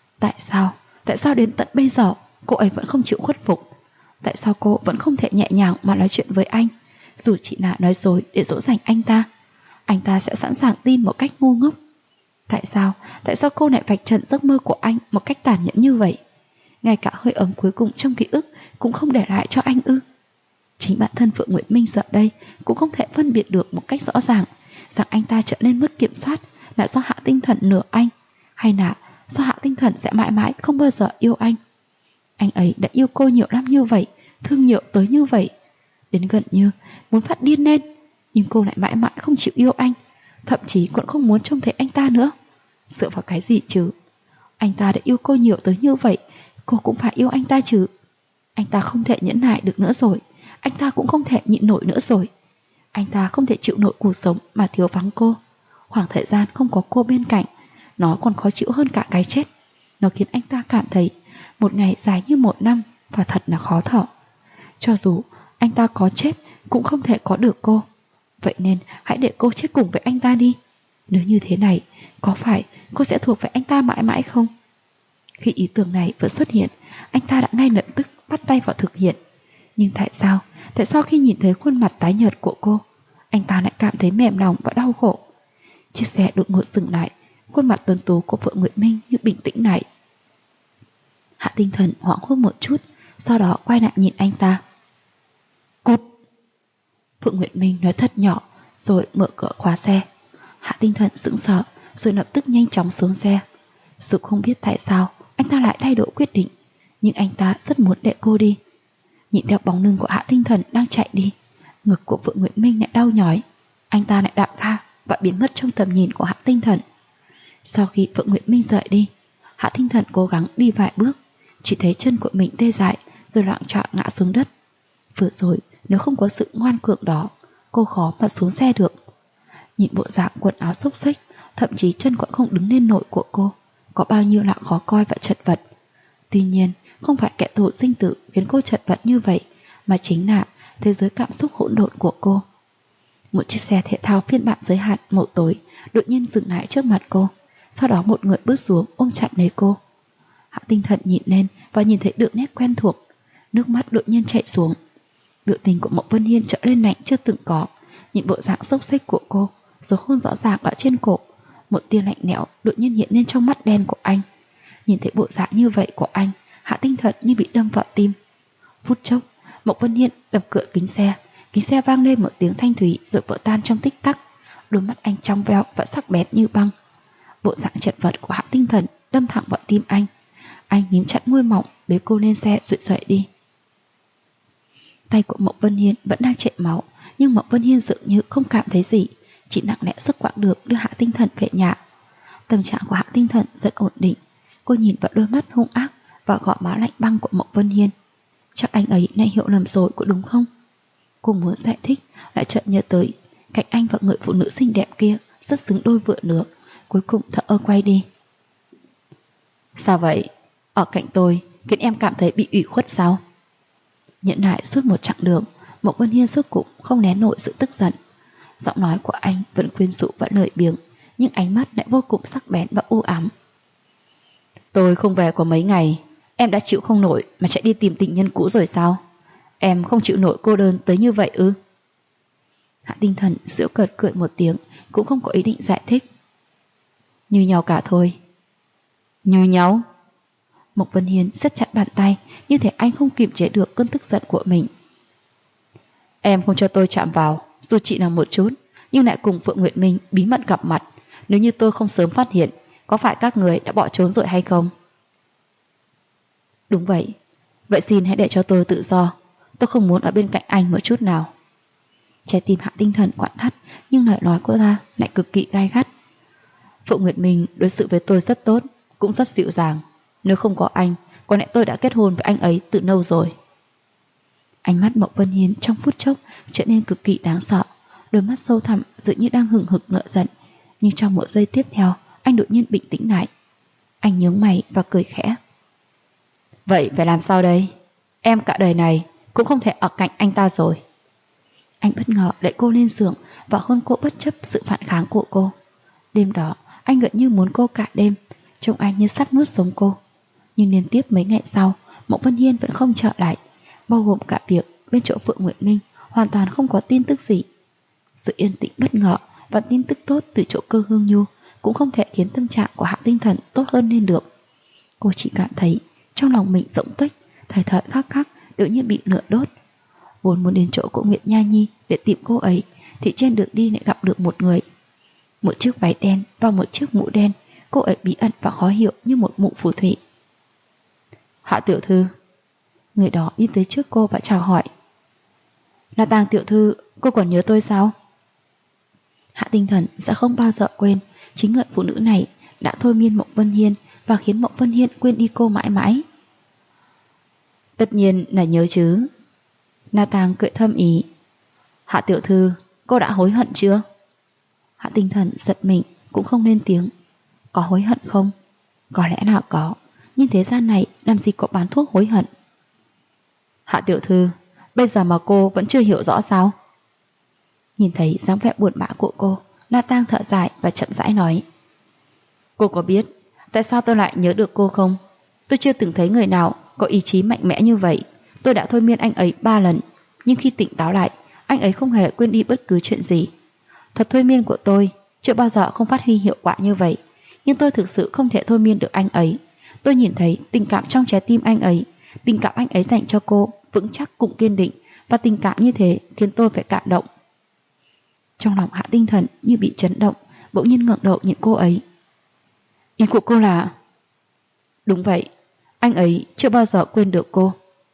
Tại sao đến tận bây giờ cô ấy vẫn không chịu khuất phục? Tại sao cô vẫn không thể nhẹ nhàng mà nói chuyện với anh? Dù chỉ là nói dối để dỗ dành anh ta sẽ sẵn sàng tin một cách ngu ngốc. Tại sao cô lại vạch trần giấc mơ của anh một cách tàn nhẫn như vậy? Ngay cả hơi ấm cuối cùng trong ký ức cũng không để lại cho anh ư? Chính bản thân Phượng Nguyệt Minh giờ đây cũng không thể phân biệt được một cách rõ ràng rằng anh ta trở nên mất kiểm soát là do Hạ Tinh Thần lừa anh, hay là do Hạ Tinh Thần sẽ mãi mãi không bao giờ yêu anh. Anh ấy đã yêu cô nhiều năm như vậy, thương nhiều tới như vậy, đến gần như muốn phát điên lên, nhưng cô lại mãi mãi không chịu yêu anh, thậm chí còn không muốn trông thấy anh ta nữa. Dựa vào cái gì chứ? Anh ta đã yêu cô nhiều tới như vậy, cô cũng phải yêu anh ta chứ. Anh ta không thể nhẫn nại được nữa rồi, anh ta cũng không thể nhịn nổi nữa rồi. Anh ta không thể chịu nổi cuộc sống mà thiếu vắng cô. Khoảng thời gian không có cô bên cạnh, nó còn khó chịu hơn cả cái chết. Nó khiến anh ta cảm thấy một ngày dài như một năm và thật là khó thở. Cho dù anh ta có chết cũng không thể có được cô. Vậy nên hãy để cô chết cùng với anh ta đi. Nếu như thế này, có phải cô sẽ thuộc về anh ta mãi mãi không? Khi ý tưởng này vừa xuất hiện, anh ta đã ngay lập tức bắt tay vào thực hiện. Nhưng tại sao khi nhìn thấy khuôn mặt tái nhợt của cô, anh ta lại cảm thấy mềm lòng và đau khổ? Chiếc xe đột ngột dừng lại, khuôn mặt tuấn tú của Phượng Nguyệt Minh như bình tĩnh lại. Hạ Tinh Thần hoảng hốt một chút, sau đó quay lại nhìn anh ta. Cút! Phượng Nguyệt Minh nói thật nhỏ, rồi mở cửa khóa xe. Hạ Tinh Thần sững sờ, rồi lập tức nhanh chóng xuống xe. Dù không biết tại sao anh ta lại thay đổi quyết định, nhưng anh ta rất muốn để cô đi. Nhìn theo bóng lưng của Hạ Tinh Thần đang chạy đi, ngực của Phượng Nguyệt Minh lại đau nhói. Anh ta lại đạp ga và biến mất trong tầm nhìn của Hạ Tinh Thần. Sau khi Phượng Nguyệt Minh rời đi, Hạ Tinh Thần cố gắng đi vài bước, chỉ thấy chân của mình tê dại rồi loạng choạng ngã xuống đất. Vừa rồi nếu không có sự ngoan cường đó, cô khó mà xuống xe được. Nhìn bộ dạng quần áo xốc xếch, thậm chí chân còn không đứng lên nổi của cô, có bao nhiêu là khó coi và chật vật. Tuy nhiên, không phải kẻ thù sinh tử khiến cô chật vật như vậy, mà chính là thế giới cảm xúc hỗn độn của cô. Một chiếc xe thể thao phiên bản giới hạn màu tối đột nhiên dừng lại trước mặt cô. Sau đó một người bước xuống ôm chặt lấy cô. Hạ Tinh Thần nhìn lên và nhìn thấy đường nét quen thuộc. Nước mắt đột nhiên chảy xuống. Biểu tình của Mộc Vân Hiên trở lên lạnh chưa từng có. Nhìn bộ dạng xốc xếch của cô, rồi hôn rõ ràng ở trên cổ. Một tia lạnh lẽo đột nhiên hiện lên trong mắt đen của anh. Nhìn thấy bộ dạng như vậy của anh, Hạ Tinh Thần như bị đâm vào tim. Phút chốc, Mộc Vân Hiên đập cửa kính xe vang lên một tiếng thanh thúy rồi vỡ tan trong tích tắc. Đôi mắt anh trong veo và sắc bén như băng. Bộ dạng chật vật của Hạ Tinh Thần đâm thẳng vào tim anh. Anh nín chặt môi mỏng, bế cô lên xe rồi rời đi. Tay của Mộc Vân Hiên vẫn đang chảy máu, nhưng Mộc Vân Hiên dường như không cảm thấy gì, chỉ nặng lẽ suốt quãng đường đưa Hạ Tinh Thần về nhà. Tâm trạng của Hạ Tinh Thần rất ổn định, Cô nhìn vào đôi mắt hung ác và gò má lạnh băng của Mộc Vân Hiên. Chắc anh ấy lại hiểu lầm rồi, có đúng không? Cô muốn giải thích, lại chợt nhớ tới cạnh anh và người phụ nữ xinh đẹp kia rất xứng đôi vợ nữa. Cuối cùng thở ơ quay đi. Sao vậy? Ở cạnh tôi khiến em cảm thấy bị ủy khuất sao? Nhẫn nại suốt một chặng đường, Mộc Vân Hiên suốt cũng không nén nổi sự tức giận. Giọng nói của anh vẫn quyến rũ và lời biếng, nhưng ánh mắt lại vô cùng sắc bén và u ám. Tôi không về có mấy ngày, em đã chịu không nổi mà chạy đi tìm tình nhân cũ rồi sao? Em không chịu nổi cô đơn tới như vậy ư? Hạ Tinh Thần giễu cợt cười một tiếng, cũng không có ý định giải thích. Như nhau cả thôi. Như nhau? Mộc Vân Hiên siết chặt bàn tay, như thể anh không kiềm chế được cơn tức giận của mình. Em không cho tôi chạm vào, dù chỉ là một chút, nhưng lại cùng Phượng Nguyệt Minh bí mật gặp mặt. Nếu như tôi không sớm phát hiện, có phải các người đã bỏ trốn rồi hay không? Đúng vậy. Vậy xin hãy để cho tôi tự do. Tôi không muốn ở bên cạnh anh một chút nào. Trái tim Hạ Tinh Thần quặn thắt, nhưng lời nói của ta lại cực kỳ gai gắt. Phượng Nguyệt Minh đối xử với tôi rất tốt, cũng rất dịu dàng. Nếu không có anh, có lẽ tôi đã kết hôn với anh ấy từ lâu rồi. Ánh mắt Mộc Vân Hiên trong phút chốc trở nên cực kỳ đáng sợ. Đôi mắt sâu thẳm dường như đang hừng hực nợ giận. Nhưng trong một giây tiếp theo, anh đột nhiên bình tĩnh lại. Anh nhướng mày và cười khẽ. Vậy phải làm sao đây? Em cả đời này cũng không thể ở cạnh anh ta rồi. Anh bất ngờ đẩy cô lên giường và hôn cô bất chấp sự phản kháng của cô. Đêm đó, anh gần như muốn cô cả đêm, trông anh như sắt nuốt sống cô. Nhưng liên tiếp mấy ngày sau, Mộc Vân Hiên vẫn không trở lại, bao gồm cả việc bên chỗ Phượng Nguyệt Minh hoàn toàn không có tin tức gì. Sự yên tĩnh bất ngờ và tin tức tốt từ chỗ Cơ Hương Nhu cũng không thể khiến tâm trạng của Hạ Tinh Thần tốt hơn lên được. Cô chỉ cảm thấy trong lòng mình rỗng tuếch, thời thời khắc khắc tự nhiên bị lửa đốt. Vốn muốn đến chỗ của Nguyệt Nha Nhi để tìm cô ấy, thì trên đường đi lại gặp được một người. Một chiếc váy đen và một chiếc mũ đen, cô ấy bí ẩn và khó hiểu như một mụ phù thủy. Hạ tiểu thư. Người đó đi tới trước cô và chào hỏi. La Tang tiểu thư, cô còn nhớ tôi sao? Hạ Tinh Thần sẽ không bao giờ quên chính người phụ nữ này đã thôi miên Mộc Vân Hiên và khiến Mộc Vân Hiên quên đi cô mãi mãi. Tất nhiên là nhớ chứ. La Tang cười thâm ý. Hạ tiểu thư, cô đã hối hận chưa? Hạ Tinh Thần giật mình, cũng không lên tiếng. Có hối hận không? Có lẽ nào có, nhưng thế gian này làm gì có bán thuốc hối hận. Hạ tiểu thư, bây giờ mà cô vẫn chưa hiểu rõ sao? Nhìn thấy dáng vẻ buồn bã của cô, La Tang thở dài và chậm rãi nói. Cô có biết tại sao tôi lại nhớ được cô không? Tôi chưa từng thấy người nào có ý chí mạnh mẽ như vậy. Tôi đã thôi miên anh ấy 3 lần, nhưng khi tỉnh táo lại, anh ấy không hề quên đi bất cứ chuyện gì. Thuật thôi miên của tôi chưa bao giờ không phát huy hiệu quả như vậy, nhưng tôi thực sự không thể thôi miên được anh ấy. Tôi nhìn thấy tình cảm trong trái tim anh ấy, tình cảm anh ấy dành cho cô vững chắc cũng kiên định, và tình cảm như thế khiến tôi phải cảm động. Trong lòng Hạ Tinh Thần như bị chấn động, bỗng nhiên ngẩng đầu nhìn cô ấy. Ý của cô là... Đúng vậy, anh ấy chưa bao giờ quên được cô.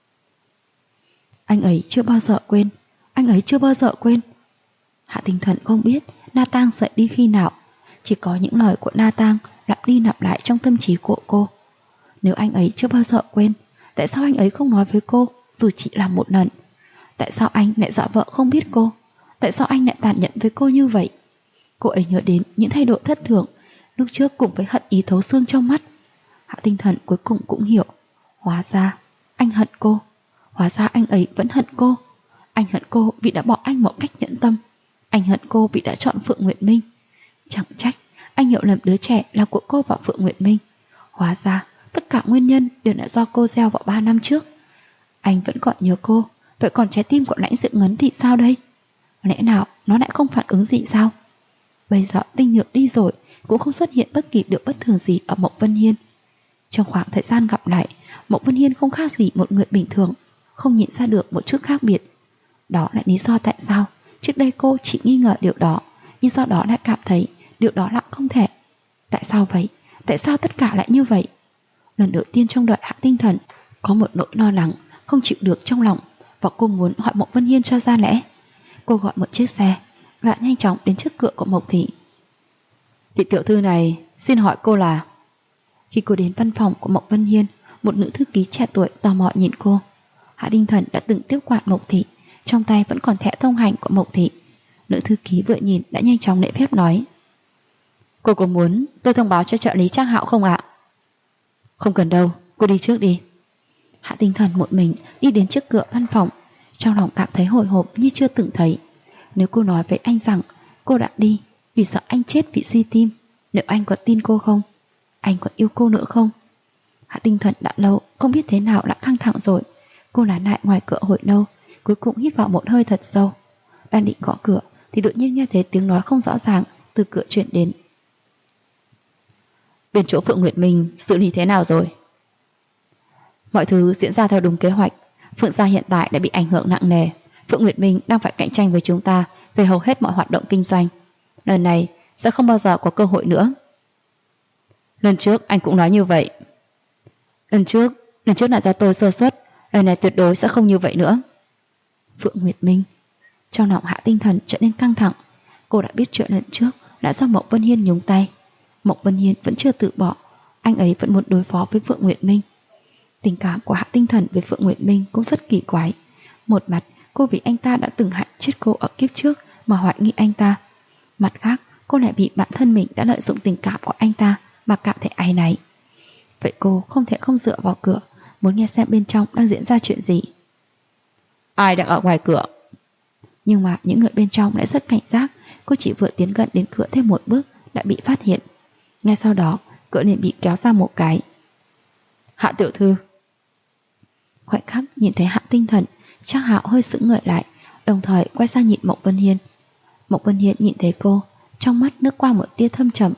Anh ấy chưa bao giờ quên, anh ấy chưa bao giờ quên. Hạ Tinh Thần không biết Na Tang dậy đi khi nào, chỉ có những lời của Na Tang lặp đi lặp lại trong tâm trí của cô. Nếu anh ấy chưa bao giờ quên, tại sao anh ấy không nói với cô dù chỉ là một lần? Tại sao anh lại giả vợ không biết cô? Tại sao anh lại tàn nhẫn với cô như vậy? Cô ấy nhớ đến những thay đổi thất thường lúc trước cùng với hận ý thấu xương trong mắt. Hạ Tinh Thần cuối cùng cũng hiểu. Hóa ra anh hận cô. Hóa ra anh ấy vẫn hận cô. Anh hận cô vì đã bỏ anh một cách nhẫn tâm. Anh hận cô vì đã chọn Phượng Nguyệt Minh. Chẳng trách anh hiểu lầm đứa trẻ là của cô và Phượng Nguyệt Minh. Hóa ra tất cả nguyên nhân đều là do cô gieo vào 3 năm trước. Anh vẫn còn nhớ cô. Vậy còn trái tim của Lãnh Dự Ngấn thì sao đây? Lẽ nào nó lại không phản ứng gì sao? Bây giờ Tinh Nhược đi rồi, cũng không xuất hiện bất kỳ điều bất thường gì ở Mộc Vân Hiên. Trong khoảng thời gian gặp lại, Mộc Vân Hiên không khác gì một người bình thường, không nhìn ra được một chút khác biệt. Đó là lý do tại sao trước đây cô chỉ nghi ngờ điều đó, nhưng sau đó lại cảm thấy điều đó là không thể. Tại sao vậy? Tại sao tất cả lại như vậy? Lần đầu tiên trong đời Hạ Tinh Thần có một nỗi lo lắng không chịu được trong lòng, và cô muốn hỏi Mộc Vân Hiên cho ra lẽ. Cô gọi một chiếc xe và nhanh chóng đến trước cửa của Mộc thị. Vị tiểu thư này, xin hỏi cô là... Khi cô đến văn phòng của Mộc Vân Hiên, một nữ thư ký trẻ tuổi tò mò nhìn cô. Hạ Tinh Thần đã từng tiếp quản Mộc thị, trong tay vẫn còn thẻ thông hành của Mộc thị. Nữ thư ký vừa nhìn đã nhanh chóng lễ phép nói: Cô có muốn tôi thông báo cho trợ lý Trác Hạo không ạ? Không cần đâu, cô đi trước đi. Hạ Tinh Thần một mình đi đến trước cửa văn phòng, trong lòng cảm thấy hồi hộp như chưa từng thấy. Nếu cô nói với anh rằng cô đã đi vì sợ anh chết vì suy tim, liệu anh có tin cô không? Anh có yêu cô nữa không? Hạ Tinh Thần đã lâu không biết thế nào đã căng thẳng rồi. Cô nán lại ngoài cửa hồi lâu, cuối cùng hít vào một hơi thật sâu. Đang định gõ cửa thì đột nhiên nghe thấy tiếng nói không rõ ràng từ cửa truyền đến. Bên chỗ Phượng Nguyệt Minh xử lý thế nào rồi? Mọi thứ diễn ra theo đúng kế hoạch. Phượng gia hiện tại đã bị ảnh hưởng nặng nề. Phượng Nguyệt Minh đang phải cạnh tranh với chúng ta về hầu hết mọi hoạt động kinh doanh. Lần này sẽ không bao giờ có cơ hội nữa. Lần trước anh cũng nói như vậy. Lần trước là do tôi sơ suất. Lần này tuyệt đối sẽ không như vậy nữa. Phượng Nguyệt Minh. Trong lòng Hạ Tinh Thần trở nên căng thẳng. Cô đã biết chuyện lần trước đã do Mộc Vân Hiên nhúng tay. Mộc Vân Hiên vẫn chưa từ bỏ. Anh ấy vẫn muốn đối phó với Phượng Nguyệt Minh. Tình cảm của Hạ Tinh Thần với Phượng Nguyệt Minh cũng rất kỳ quái. Một mặt cô vì anh ta đã từng hại chết cô ở kiếp trước mà hoài nghi anh ta. Mặt khác cô lại bị bản thân mình đã lợi dụng tình cảm của anh ta mà cảm thấy áy náy. Vậy cô không thể không dựa vào cửa, muốn nghe xem bên trong đang diễn ra chuyện gì. Ai đang ở ngoài cửa? Nhưng mà những người bên trong lại rất cảnh giác. Cô chỉ vừa tiến gần đến cửa thêm một bước đã bị phát hiện. Ngay sau đó cửa liền bị kéo ra một cái. Hạ tiểu thư. Khoảnh khắc nhìn thấy Hạ Tinh Thần, Trác Hạo hơi sững người lại, đồng thời quay sang nhìn Mộc Vân Hiên. Mộc Vân Hiên nhìn thấy cô, trong mắt nước qua một tia thâm trầm.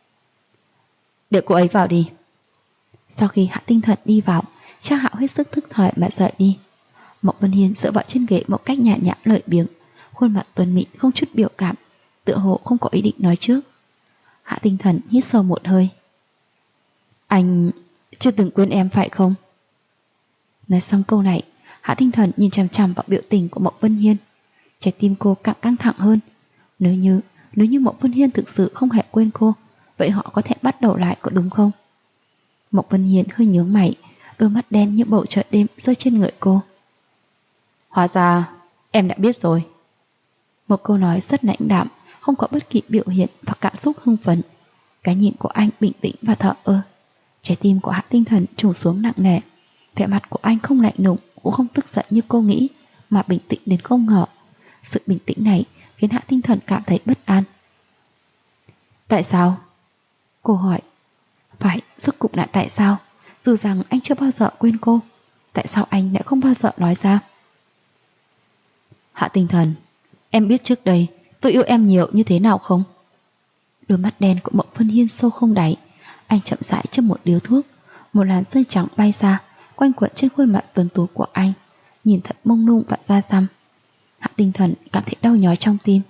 Để cô ấy vào đi. Sau khi Hạ Tinh Thần đi vào, Trác Hạo hết sức thức thời mà rời đi. Mộc Vân Hiên dựa vào trên ghế một cách nhã nhặn lợi biếng, khuôn mặt tuấn mỹ không chút biểu cảm, tựa hồ không có ý định nói trước. Hạ Tinh Thần hít sâu một hơi. Anh chưa từng quên em phải không? Nói xong câu này, Hạ Tinh Thần nhìn chằm chằm vào biểu tình của Mộc Vân Hiên. Trái tim cô càng căng thẳng hơn. Nếu như Mộc Vân Hiên thực sự không hề quên cô, vậy họ có thể bắt đầu lại có đúng không? Mộc Vân Hiên hơi nhướng mày, đôi mắt đen như bầu trời đêm rơi trên người cô. Hóa ra em đã biết rồi. Một câu nói rất lãnh đạm, không có bất kỳ biểu hiện và cảm xúc hưng phấn. Cái nhìn của anh bình tĩnh và thờ ơ. Trái tim của Hạ Tinh Thần trùng xuống nặng nề. Vẻ mặt của anh không lạnh lùng, cũng không tức giận như cô nghĩ, mà bình tĩnh đến không ngờ. Sự bình tĩnh này khiến Hạ Tinh Thần cảm thấy bất an. Tại sao? Cô hỏi. Phải, rốt cục là tại sao? Dù rằng anh chưa bao giờ quên cô, tại sao anh lại không bao giờ nói ra? Hạ Tinh Thần, em biết trước đây tôi yêu em nhiều như thế nào không? Đôi mắt đen của Mộc Vân Hiên sâu không đáy. Anh chậm rãi châm một điếu thuốc. Một làn sương trắng bay ra, quanh quẩn trên khuôn mặt tuấn tú của anh, nhìn thật mông lung và da xăm. Hạ Tinh Thần cảm thấy đau nhói trong tim.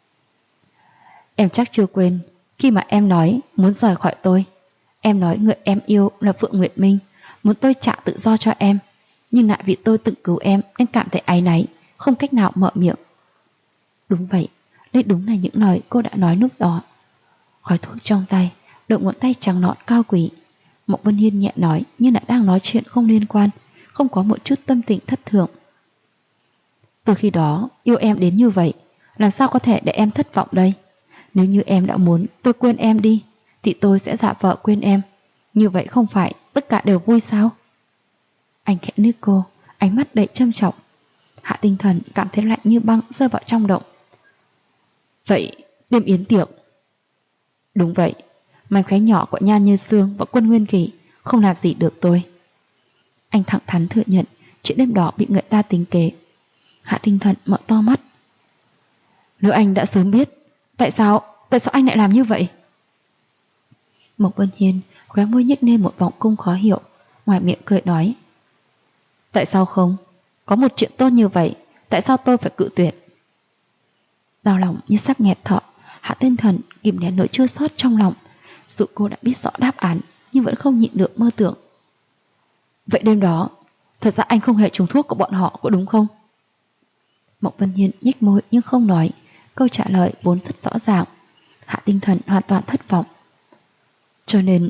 Em chắc chưa quên khi mà em nói muốn rời khỏi tôi. Em nói người em yêu là Phượng Nguyệt Minh, muốn tôi trả tự do cho em, nhưng lại vì tôi tự cứu em nên cảm thấy áy náy, không cách nào mở miệng. Đúng vậy, đây đúng là những lời cô đã nói lúc đó. Khói thuốc trong tay, đầu ngón tay trắng nõn cao quý. Mộc Vân Hiên nhẹ nói nhưng lại đang nói chuyện không liên quan, không có một chút tâm tình thất thường. Từ khi đó yêu em đến như vậy, làm sao có thể để em thất vọng đây? Nếu như em đã muốn tôi quên em đi, thì tôi sẽ giả vờ quên em. Như vậy không phải tất cả đều vui sao? Anh khẽ liếc cô, ánh mắt đầy châm trọng. Hạ Tinh Thần cảm thấy lạnh như băng rơi vào trong động. Vậy đêm yến tiệc? Đúng vậy, mảnh khóe nhỏ của Nhan Như Sương và Quân Nguyên Kỳ không làm gì được tôi. Anh thẳng thắn thừa nhận chuyện đêm đó bị người ta tính kế. Hạ Tinh Thần mở to mắt. Nếu anh đã sớm biết, tại sao anh lại làm như vậy? Mộc Vân Hiên khóe môi nhếch lên một vòng cung khó hiểu, ngoài miệng cười nói. Tại sao không? Có một chuyện tốt như vậy, tại sao tôi phải cự tuyệt? Đau lòng như sắp nghẹt thở, Hạ Tinh Thần kìm nén nỗi chua xót trong lòng. Dù cô đã biết rõ đáp án nhưng vẫn không nhịn được mơ tưởng. Vậy đêm đó, thật ra anh không hề trúng thuốc của bọn họ, có đúng không? Mộc Vân Hiên nhếch môi nhưng không nói. Câu trả lời vốn rất rõ ràng. Hạ Tinh Thần hoàn toàn thất vọng. Cho nên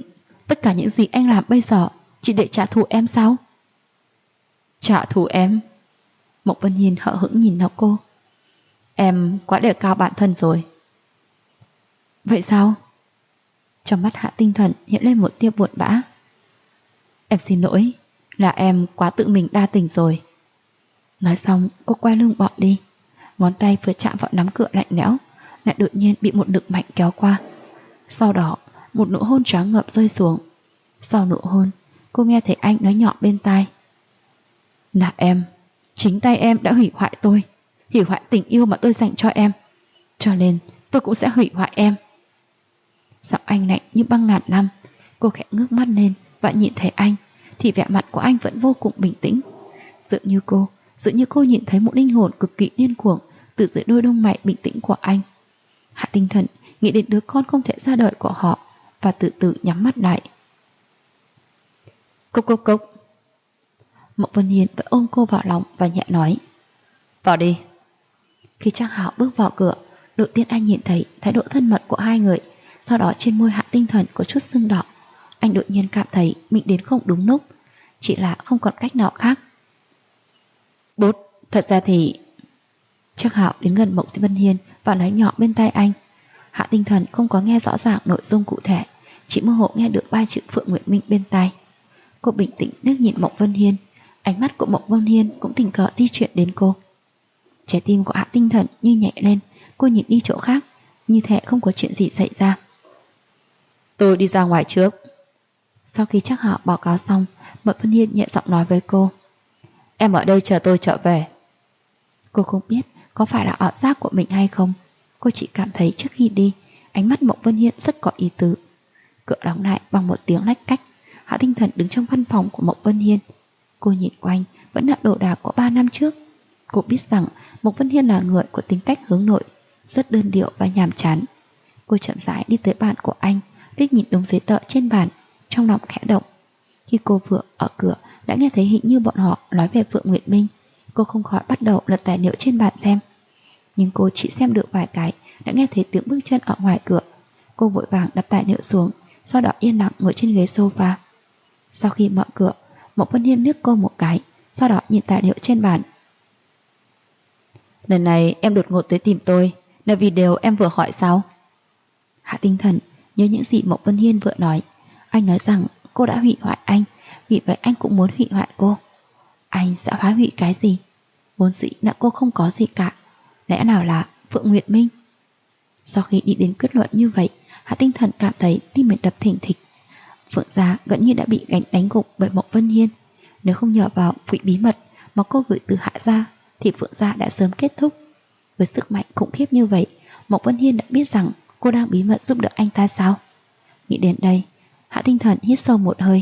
Tất cả những gì anh làm bây giờ chỉ để trả thù em sao? Trả thù em? Mộc Vân Hiên hờ hững nhìn nó cô. Em quá đề cao bản thân rồi. Vậy sao? Trong mắt Hạ Tinh Thần hiện lên một tia buồn bã. Em xin lỗi, là em quá tự mình đa tình rồi. Nói xong cô quay lưng bỏ đi. Ngón tay vừa chạm vào nắm cửa lạnh lẽo, lại đột nhiên bị một lực mạnh kéo qua. Sau đó một nụ hôn choáng ngợp rơi xuống. Sau nụ hôn, cô nghe thấy anh nói nhỏ bên tai. Là em, chính tay em đã hủy hoại tôi, hủy hoại tình yêu mà tôi dành cho em. Cho nên tôi cũng sẽ hủy hoại em. Giọng anh lạnh như băng ngàn năm. Cô khẽ ngước mắt lên và nhìn thấy anh, thì vẻ mặt của anh vẫn vô cùng bình tĩnh. Dường như cô nhìn thấy một linh hồn cực kỳ điên cuồng từ dưới đôi lông mày bình tĩnh của anh. Hạ Tinh Thần nghĩ đến đứa con không thể ra đời của họ và từ từ nhắm mắt lại. Cốc cốc cốc. Mộc Vân Hiên vẫn ôm cô vào lòng và nhẹ nói. Vào đi. Khi Trang Hạo bước vào cửa, đầu tiên anh nhìn thấy thái độ thân mật của hai người. Sau đó trên môi Hạ Tinh Thần có chút sưng đỏ. Anh đột nhiên cảm thấy mình đến không đúng lúc, chỉ là không còn cách nào khác. Bút, thật ra thì... Trang Hạo đến gần Mộc Vân Hiên và nói nhỏ bên tai anh. Hạ Tinh Thần không có nghe rõ ràng nội dung cụ thể, chỉ mơ hồ nghe được ba chữ Phượng Nguyệt Minh bên tai. Cô bình tĩnh liếc nhìn Mộc Vân Hiên. Ánh mắt của Mộc Vân Hiên cũng tình cờ di chuyển đến cô. Trái tim của Hạ Tinh Thần như nhảy lên. Cô nhìn đi chỗ khác, như thể không có chuyện gì xảy ra. Tôi đi ra ngoài trước. Sau khi Trác Hạo báo cáo xong, Mộc Vân Hiên nhẹ giọng nói với cô. Em ở đây chờ tôi trở về. Cô không biết có phải là ảo giác của mình hay không. Cô chỉ cảm thấy trước khi đi, ánh mắt Mộc Vân Hiên rất có ý tứ. Cửa đóng lại bằng một tiếng lách cách. Hạ Tinh Thần đứng trong văn phòng của Mộc Vân Hiên. Cô nhìn quanh vẫn là đồ đạc của 3 năm trước. Cô biết rằng Mộc Vân Hiên là người có tính cách hướng nội, rất đơn điệu và nhàm chán. Cô chậm rãi đi tới bàn của anh, liếc nhìn đống giấy tờ trên bàn, trong lòng khẽ động. Khi cô vừa ở cửa đã nghe thấy hình như bọn họ nói về Phượng Nguyệt Minh. Cô không khỏi bắt đầu lật tài liệu trên bàn xem. Nhưng cô chỉ xem được vài cái đã nghe thấy tiếng bước chân ở ngoài cửa. Cô vội vàng đặt tài liệu xuống, sau đó yên lặng ngồi trên ghế sofa. Sau khi mở cửa, Mộc Vân Hiên liếc cô một cái, sau đó nhìn tài liệu trên bàn. Lần này em đột ngột tới tìm tôi là vì điều em vừa hỏi sao? Hạ Tinh Thần nhớ những gì Mộc Vân Hiên vừa nói. Anh nói rằng cô đã hủy hoại anh, vì vậy anh cũng muốn hủy hoại cô. Anh sẽ phá hủy cái gì? Vốn dĩ là cô không có gì cả, lẽ nào là Phượng Nguyệt Minh? Sau khi đi đến kết luận như vậy, Hạ Tinh Thần cảm thấy tim mình đập thình thịch. Phượng gia gần như đã bị đánh gục bởi Mộc Vân Hiên. Nếu không nhờ vào quỹ bí mật mà cô gửi từ Hạ gia, thì Phượng gia đã sớm kết thúc. Với sức mạnh khủng khiếp như vậy, Mộc Vân Hiên đã biết rằng cô đang bí mật giúp đỡ anh ta sao? Nghĩ đến đây, Hạ Tinh Thần hít sâu một hơi.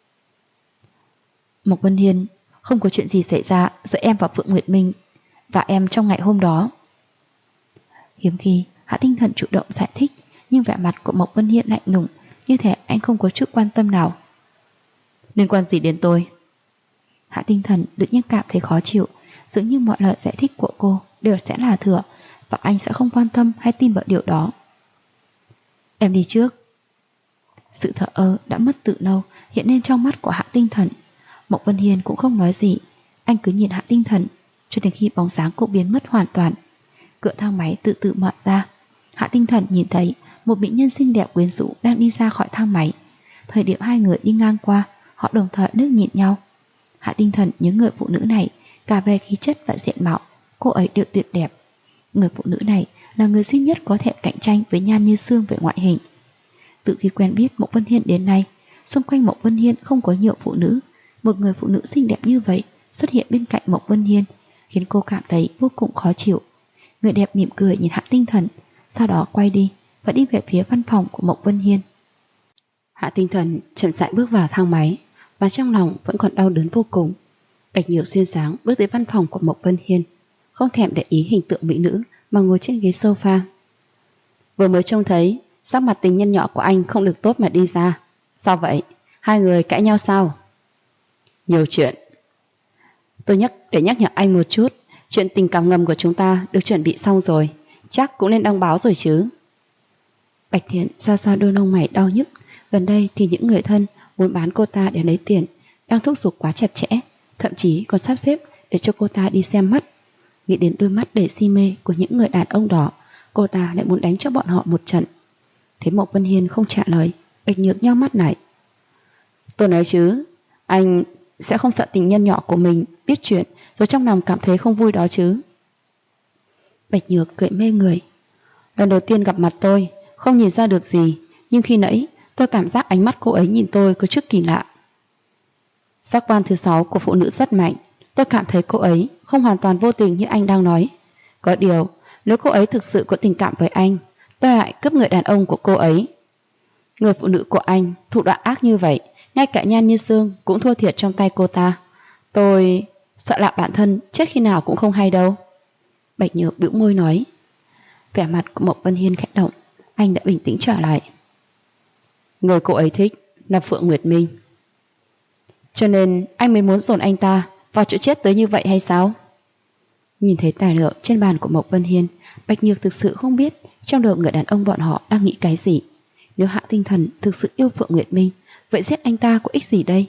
Mộc Vân Hiên, không có chuyện gì xảy ra giữa em và Phượng Nguyệt Minh và em trong ngày hôm đó. Hiếm khi Hạ Tinh Thần chủ động giải thích, nhưng vẻ mặt của Mộc Vân Hiên lạnh lùng, như thể anh không có chút quan tâm nào. Liên quan gì đến tôi? Hạ Tinh Thần tự nhiên cảm thấy khó chịu, dường như mọi lời giải thích của cô đều sẽ là thừa, và anh sẽ không quan tâm hay tin vào điều đó. Em đi trước. Sự thờ ơ đã mất từ lâu hiện lên trong mắt của Hạ Tinh Thần. Mộc Vân Hiên cũng không nói gì, anh cứ nhìn Hạ Tinh Thần cho đến khi bóng dáng cô biến mất hoàn toàn. Cửa thang máy từ từ mở ra. Hạ Tinh Thần nhìn thấy một mỹ nhân xinh đẹp quyến rũ đang đi ra khỏi thang máy. Thời điểm hai người đi ngang qua, họ đồng thời liếc nhìn nhau. Hạ Tinh Thần nhớ người phụ nữ này, cả về khí chất và diện mạo, cô ấy đều tuyệt đẹp. Người phụ nữ này là người duy nhất có thể cạnh tranh với Nhan Như Sương về ngoại hình. Từ khi quen biết Mộc Vân Hiên đến nay, xung quanh Mộc Vân Hiên không có nhiều phụ nữ. Một người phụ nữ xinh đẹp như vậy xuất hiện bên cạnh Mộc Vân Hiên khiến cô cảm thấy vô cùng khó chịu. Người đẹp mỉm cười nhìn Hạ Tinh Thần, sau đó quay đi và đi về phía văn phòng của Mộc Vân Hiên. Hạ Tinh Thần chậm rãi bước vào thang máy và trong lòng vẫn còn đau đớn vô cùng. Bạch Nhược xuyên sáng bước tới văn phòng của Mộc Vân Hiên, không thèm để ý hình tượng mỹ nữ mà ngồi trên ghế sofa. Vừa mới trông thấy sắc mặt tình nhân nhỏ của anh không được tốt mà đi ra. Sao vậy? Hai người cãi nhau sao? Nhiều chuyện. Tôi nhắc nhở anh một chút, chuyện tình cảm ngầm của chúng ta được chuẩn bị xong rồi, chắc cũng nên đăng báo rồi chứ. Bạch Thiện xoa xoa đôi lông mày đau nhức, Gần đây thì những người thân muốn bán cô ta để lấy tiền đang thúc giục quá chặt chẽ, thậm chí còn sắp xếp để cho cô ta đi xem mắt. Nghĩ đến đôi mắt đầy si mê của những người đàn ông đó, cô ta lại muốn đánh cho bọn họ một trận. Thấy Mộc Vân Hiên không trả lời, Bạch Nhược nheo mắt lại. Tôi nói chứ, anh sẽ không sợ tình nhân nhỏ của mình biết chuyện rồi trong lòng cảm thấy không vui đó chứ? Bạch Nhược cười mê người. Lần đầu tiên gặp mặt tôi, không nhìn ra được gì, nhưng khi nãy tôi cảm giác ánh mắt cô ấy nhìn tôi có chút kỳ lạ. Giác quan thứ 6 của phụ nữ rất mạnh. Tôi cảm thấy cô ấy không hoàn toàn vô tình như anh đang nói. Có điều, nếu cô ấy thực sự có tình cảm với anh, tôi lại cướp người đàn ông của cô ấy. Người phụ nữ của anh thủ đoạn ác như vậy, ngay cả Nhan Như Sương cũng thua thiệt trong tay cô ta. Tôi sợ là bản thân chết khi nào cũng không hay đâu. Bạch Nhược bĩu môi nói. Vẻ mặt của Mộc Vân Hiên khẽ động, anh đã bình tĩnh trở lại. Người cô ấy thích là Phượng Nguyệt Minh. Cho nên anh mới muốn dồn anh ta vào chỗ chết tới như vậy hay sao? Nhìn thấy tài liệu trên bàn của Mộc Vân Hiên, Bạch Nhược thực sự không biết trong đầu người đàn ông bọn họ đang nghĩ cái gì. Nếu Hạ Tinh Thần thực sự yêu Phượng Nguyệt Minh, vậy giết anh ta có ích gì đây?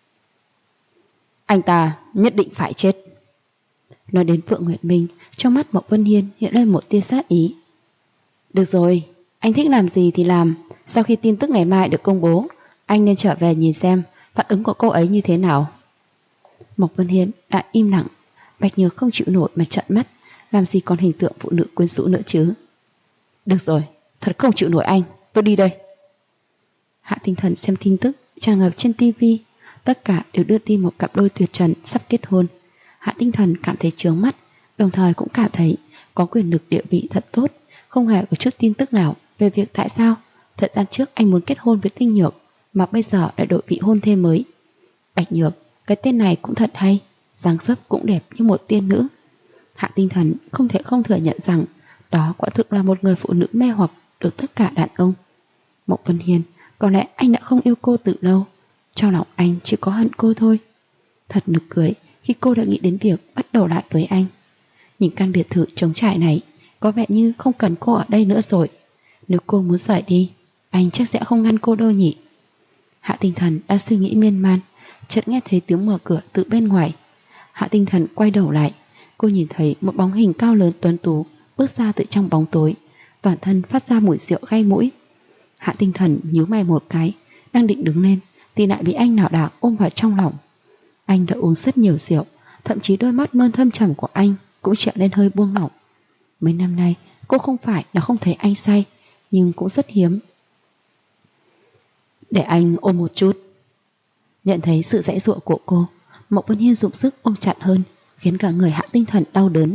Anh ta nhất định phải chết. Nói đến Phượng Nguyệt Minh, trong mắt Mộc Vân Hiên hiện lên một tia sát ý. Được rồi, anh thích làm gì thì làm. Sau khi tin tức ngày mai được công bố, anh nên trở về nhìn xem phản ứng của cô ấy như thế nào. Mộc Vân Hiên đã im lặng. Bạch Nhược không chịu nổi mà trợn mắt, làm gì còn hình tượng phụ nữ quyến rũ nữa chứ. Được rồi, thật không chịu nổi anh, tôi đi đây. Hạ Tinh Thần xem tin tức tràn ngập trên tivi, tất cả đều đưa tin một cặp đôi tuyệt trần sắp kết hôn. Hạ Tinh Thần cảm thấy chướng mắt, đồng thời cũng cảm thấy có quyền lực địa vị thật tốt, không hề có chút tin tức nào về việc tại sao thời gian trước anh muốn kết hôn với Tinh Nhược mà bây giờ lại đổi vị hôn thê mới. Bạch Nhược, cái tên này cũng thật hay, dáng dấp cũng đẹp như một tiên nữ. Hạ Tinh Thần không thể không thừa nhận rằng đó quả thực là một người phụ nữ mê hoặc được tất cả đàn ông. Mộc Vân Hiên, có lẽ anh đã không yêu cô từ lâu, trong lòng anh chỉ có hận cô thôi. Thật nực cười khi cô đã nghĩ đến việc bắt đầu lại với anh. Nhìn căn biệt thự trống trải này, có vẻ như không cần cô ở đây nữa rồi. Nếu cô muốn rời đi, anh chắc sẽ không ngăn cô đâu nhỉ. Hạ Tinh Thần đã suy nghĩ miên man, chợt nghe thấy tiếng mở cửa từ bên ngoài. Hạ Tinh Thần quay đầu lại, cô nhìn thấy một bóng hình cao lớn tuấn tú bước ra từ trong bóng tối, toàn thân phát ra mùi rượu gai mũi. Hạ Tinh Thần nhíu mày một cái, đang định đứng lên thì lại bị anh nào đảo ôm vào trong lòng. Anh đã uống rất nhiều rượu, thậm chí đôi mắt mơn thâm trầm của anh cũng trở nên hơi buông lỏng. Mấy năm nay cô không phải là không thấy anh say, nhưng cũng rất hiếm. Để anh ôm một chút. Nhận thấy sự giãy giụa của cô, Mộc Vân Hiên dùng sức ôm chặt hơn, khiến cả người Hạ Tinh Thần đau đớn.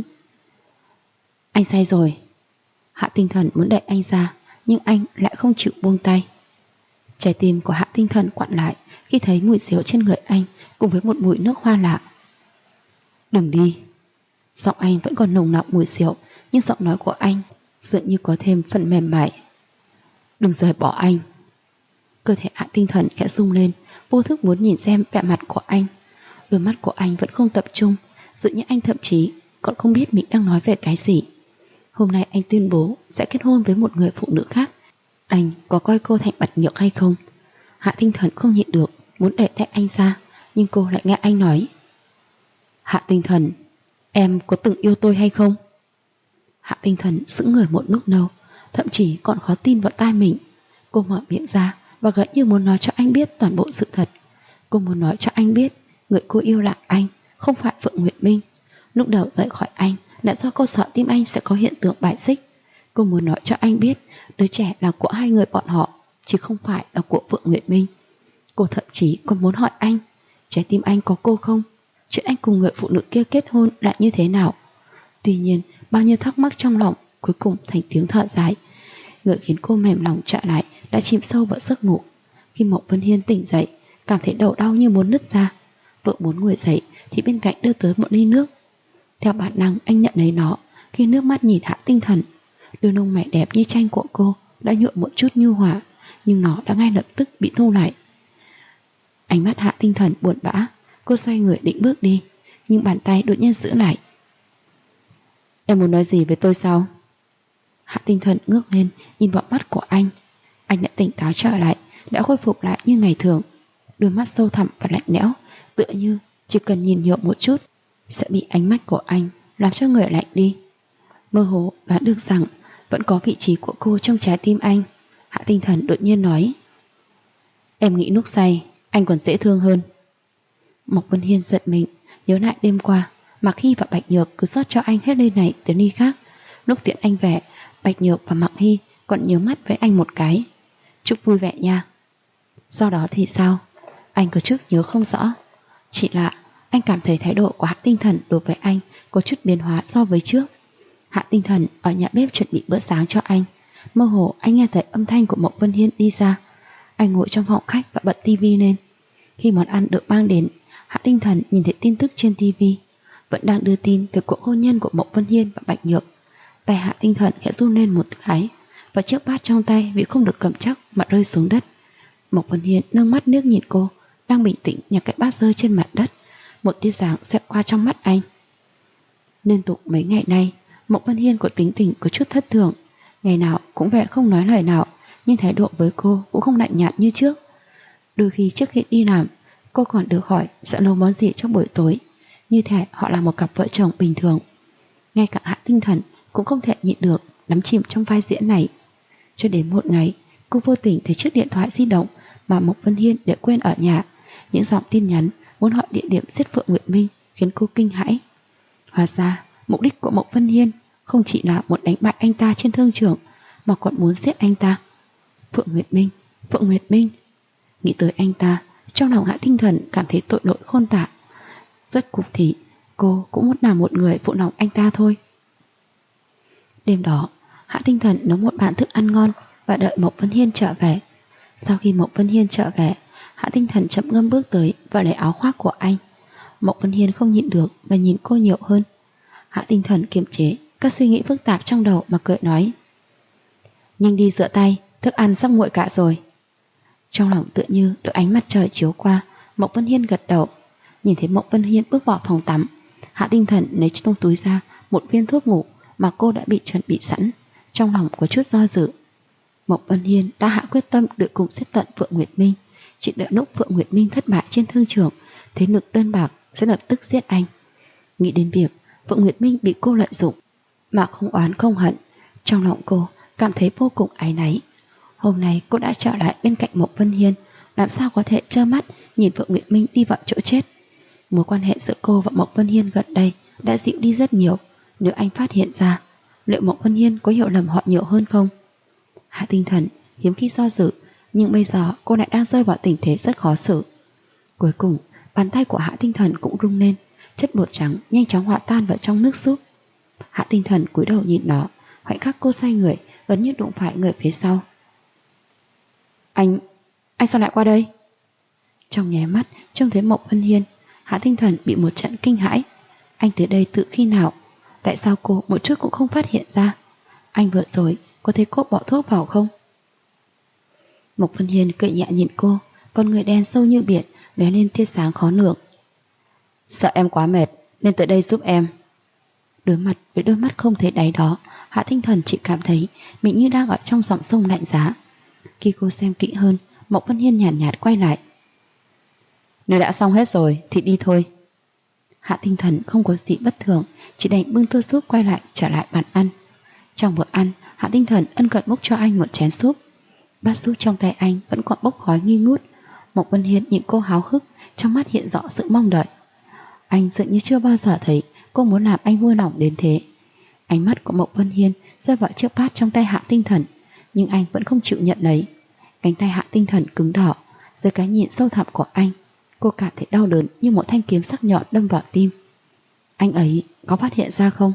Anh say rồi. Hạ Tinh Thần muốn đẩy anh ra, nhưng anh lại không chịu buông tay. Trái tim của Hạ Tinh Thần quặn lại khi thấy mùi rượu trên người anh cùng với một mùi nước hoa lạ. Đừng đi. Giọng anh vẫn còn nồng nặc mùi rượu, nhưng giọng nói của anh dường như có thêm phần mềm mại. Đừng rời bỏ anh. Cơ thể Hạ Tinh Thần khẽ rung lên, vô thức muốn nhìn xem vẻ mặt của anh. Đôi mắt của anh vẫn không tập trung, dường như anh thậm chí còn không biết mình đang nói về cái gì. Hôm nay anh tuyên bố sẽ kết hôn với một người phụ nữ khác. Anh có coi cô thành Bạch Nhược hay không? Hạ Tinh Thần không nhịn được, muốn đẩy tay anh ra, nhưng cô lại nghe anh nói. Hạ Tinh Thần, em có từng yêu tôi hay không? Hạ Tinh Thần sững người một lúc lâu, thậm chí còn khó tin vào tai mình. Cô mở miệng ra và gần như muốn nói cho anh biết toàn bộ sự thật. Cô muốn nói cho anh biết người cô yêu là anh, không phải Phượng Nguyệt Minh. Lúc đầu rời khỏi anh là do cô sợ tim anh sẽ có hiện tượng bại xích. Cô muốn nói cho anh biết đứa trẻ là của hai người bọn họ, chứ không phải là của Phượng Nguyệt Minh. Cô thậm chí còn muốn hỏi anh, trái tim anh có cô không? Chuyện anh cùng người phụ nữ kia kết hôn là như thế nào? Tuy nhiên, bao nhiêu thắc mắc trong lòng cuối cùng thành tiếng thở dài. Người khiến cô mềm lòng trở lại đã chìm sâu vào giấc ngủ. Khi Mộc Vân Hiên tỉnh dậy, cảm thấy đầu đau như muốn nứt ra. Vợ muốn ngồi dậy thì bên cạnh đưa tới một ly nước. Theo bản năng anh nhận lấy nó khi nước mắt nhìn Hạ Tinh Thần. Đôi lông mày đẹp như tranh của cô đã nhuộm một chút nhu hòa, nhưng nó đã ngay lập tức bị thu lại. Ánh mắt Hạ Tinh Thần buồn bã. Cô xoay người định bước đi, nhưng bàn tay đột nhiên giữ lại. Em muốn nói gì với tôi sao? Hạ Tinh Thần ngước lên nhìn vào mắt của anh. Anh đã tỉnh táo trở lại, đã khôi phục lại như ngày thường. Đôi mắt sâu thẳm và lạnh lẽo, tựa như chỉ cần nhìn nhiều một chút sẽ bị ánh mắt của anh làm cho người lạnh đi. Mơ hồ đoán được rằng vẫn có vị trí của cô trong trái tim anh. Hạ Tinh Thần đột nhiên nói: Em nghĩ lúc say anh còn dễ thương hơn. Mộc Vân Hiên giật mình, nhớ lại đêm qua Mạc Hy và Bạch Nhược cứ rót cho anh hết ly này tới ly khác. Lúc tiện anh về, Bạch Nhược và Mạc Hy còn nhớ mắt với anh một cái: Chúc vui vẻ nha. Sau đó thì sao? Anh có chút nhớ không rõ. Chỉ là anh cảm thấy thái độ của Hạ Tinh Thần đối với anh có chút biến hóa so với trước. Hạ Tinh Thần ở nhà bếp chuẩn bị bữa sáng cho anh. Mơ hồ anh nghe thấy âm thanh của Mộc Vân Hiên đi ra. Anh ngồi trong phòng khách và bật tivi lên. Khi món ăn được mang đến, Hạ Tinh Thần nhìn thấy tin tức trên tivi vẫn đang đưa tin về cuộc hôn nhân của Mộc Vân Hiên và Bạch Nhược. Tay Hạ Tinh Thần khẽ run lên một cái, và chiếc bát trong tay vì không được cầm chắc mà rơi xuống đất. Mộc Vân Hiên nâng mắt nước nhìn cô đang bình tĩnh nhặt cái bát rơi trên mặt đất. Một tia sáng xẹt qua trong mắt anh. Liên tục mấy ngày nay, Mộc Vân Hiên có tính tình có chút thất thường. Ngày nào cũng vẻ không nói lời nào, nhưng thái độ với cô cũng không lạnh nhạt như trước. Đôi khi trước khi đi làm, cô còn được hỏi sẽ nấu món gì cho buổi tối, như thể họ là một cặp vợ chồng bình thường. Ngay cả Hạ Tinh Thần cũng không thể nhịn được đắm chìm trong vai diễn này. Cho đến một ngày, cô vô tình thấy chiếc điện thoại di động mà Mộc Vân Hiên để quên ở nhà. Những dòng tin nhắn muốn hỏi địa điểm giết Phượng Nguyệt Minh khiến cô kinh hãi. Hóa ra mục đích của Mộc Vân Hiên không chỉ là muốn đánh bại anh ta trên thương trường, mà còn muốn giết anh ta. Phượng Nguyệt Minh, Phượng Nguyệt Minh. Nghĩ tới anh ta, trong lòng Hạ Tinh Thần cảm thấy tội lỗi khôn tả. Rất cục thì cô cũng muốn là một người phụ lòng anh ta thôi. Đêm đó, Hạ Tinh Thần nấu một bàn thức ăn ngon và đợi Mộc Vân Hiên trở về. Sau khi Mộc Vân Hiên trở về, Hạ Tinh Thần chậm ngâm bước tới và lấy áo khoác của anh. Mộc Vân Hiên không nhịn được mà nhìn cô nhiều hơn. Hạ Tinh Thần kiềm chế các suy nghĩ phức tạp trong đầu mà cười nói: Nhanh đi rửa tay, thức ăn sắp nguội cả rồi. Trong lòng tựa như được ánh mặt trời chiếu qua, Mộc Vân Hiên gật đầu. Nhìn thấy Mộc Vân Hiên bước vào phòng tắm, Hạ Tinh Thần lấy trong túi ra một viên thuốc ngủ mà cô đã bị chuẩn bị sẵn. Trong lòng có chút do dự. Mộc Vân Hiên đã hạ quyết tâm đợi cùng giết tận Phượng Nguyệt Minh. Chỉ đợi lúc Phượng Nguyệt Minh thất bại trên thương trường, thế lực đơn bạc sẽ lập tức giết anh. Nghĩ đến việc Phượng Nguyệt Minh bị cô lợi dụng mà không oán không hận, trong lòng cô cảm thấy vô cùng áy náy. Hôm nay cô đã trở lại bên cạnh Mộc Vân Hiên, làm sao có thể trơ mắt nhìn Phượng Nguyệt Minh đi vào chỗ chết. Mối quan hệ giữa cô và Mộc Vân Hiên gần đây đã dịu đi rất nhiều. Nếu anh phát hiện ra, liệu Mộc Vân Hiên có hiểu lầm họ nhiều hơn không? Hạ Tinh Thần hiếm khi do dự, nhưng bây giờ cô lại đang rơi vào tình thế rất khó xử. Cuối cùng, bàn tay của Hạ Tinh Thần cũng rung lên, chất bột trắng nhanh chóng hòa tan vào trong nước súp. Hạ Tinh Thần cúi đầu nhìn nó, khoảnh khắc cô xoay người, gần như đụng phải người phía sau. Anh sao lại qua đây? Trong nháy mắt trông thấy Mộc Vân Hiên, Hạ Tinh Thần bị một trận kinh hãi. Anh tới đây từ khi nào? Tại sao cô một chút cũng không phát hiện ra? Anh vừa rồi có thấy cô bỏ thuốc vào không? Mộc Vân Hiên cười nhẹ nhìn cô, con người đen sâu như biển lóe lên tia sáng khó lường. Sợ em quá mệt nên tới đây giúp em. Đối mặt với đôi mắt không thấy đáy đó, Hạ Tinh Thần chỉ cảm thấy mình như đang ở trong dòng sông lạnh giá. Khi cô xem kỹ hơn, Mộc Vân Hiên nhàn nhạt quay lại. Nếu đã xong hết rồi thì đi thôi. Hạ Tinh Thần không có gì bất thường, chỉ đành bưng tô súp quay lại trở lại bàn ăn. Trong bữa ăn, Hạ Tinh Thần ân cần múc cho anh một chén súp. Bát súp trong tay anh vẫn còn bốc khói nghi ngút. Mộc Vân Hiên nhìn cô háo hức, trong mắt hiện rõ sự mong đợi. Anh dường như chưa bao giờ thấy cô muốn làm anh vui lòng đến thế. Ánh mắt của Mộc Vân Hiên rơi vào chiếc bát trong tay Hạ Tinh Thần, nhưng anh vẫn không chịu nhận lấy. Cánh tay Hạ Tinh Thần cứng đỏ. Dưới cái nhìn sâu thẳm của anh, cô cảm thấy đau đớn như một thanh kiếm sắc nhọn đâm vào tim. Anh ấy có phát hiện ra không?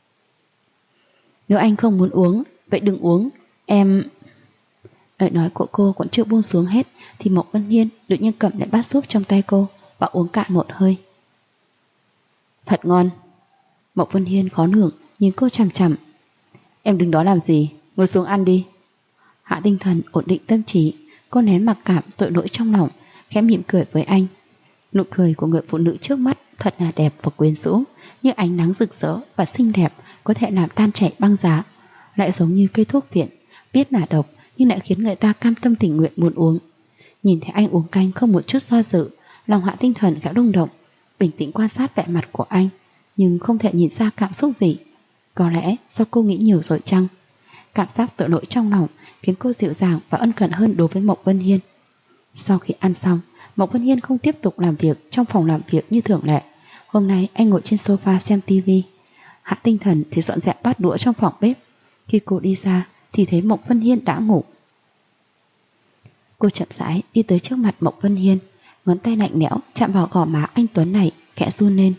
Nếu anh không muốn uống, vậy đừng uống. Em... Lời nói của cô còn chưa buông xuống hết thì Mộc Vân Hiên đột nhiên cầm lại bát súp trong tay cô và uống cạn một hơi. Thật ngon. Mộc Vân Hiên khó lường nhìn cô chằm chằm. Em đứng đó làm gì, ngồi xuống ăn đi. Hạ Tinh Thần ổn định tâm trí, cô nén mặc cảm tội lỗi trong lòng, khẽ mỉm cười với anh. Nụ cười của người phụ nữ trước mắt thật là đẹp và quyến rũ, như ánh nắng rực rỡ và xinh đẹp, có thể làm tan chảy băng giá, lại giống như cây thuốc viện biết là độc nhưng lại khiến người ta cam tâm tình nguyện muốn uống. Nhìn thấy anh uống canh không một chút do dự, lòng Hạ Tinh Thần khẽ rung động, bình tĩnh quan sát vẻ mặt của anh, nhưng không thể nhìn ra cảm xúc gì. Có lẽ do cô nghĩ nhiều rồi chăng? Cảm giác tội lỗi trong lòng khiến cô dịu dàng và ân cần hơn đối với Mộc Vân Hiên. Sau khi ăn xong, Mộc Vân Hiên không tiếp tục làm việc trong phòng làm việc như thường lệ. Hôm nay anh ngồi trên sofa xem tivi. Hạ Tinh Thần thì dọn dẹp bát đũa trong phòng bếp. Khi cô đi ra thì thấy Mộc Vân Hiên đã ngủ. Cô chậm rãi đi tới trước mặt Mộc Vân Hiên, ngón tay lạnh lẽo chạm vào gò má anh tuấn này, khẽ run lên.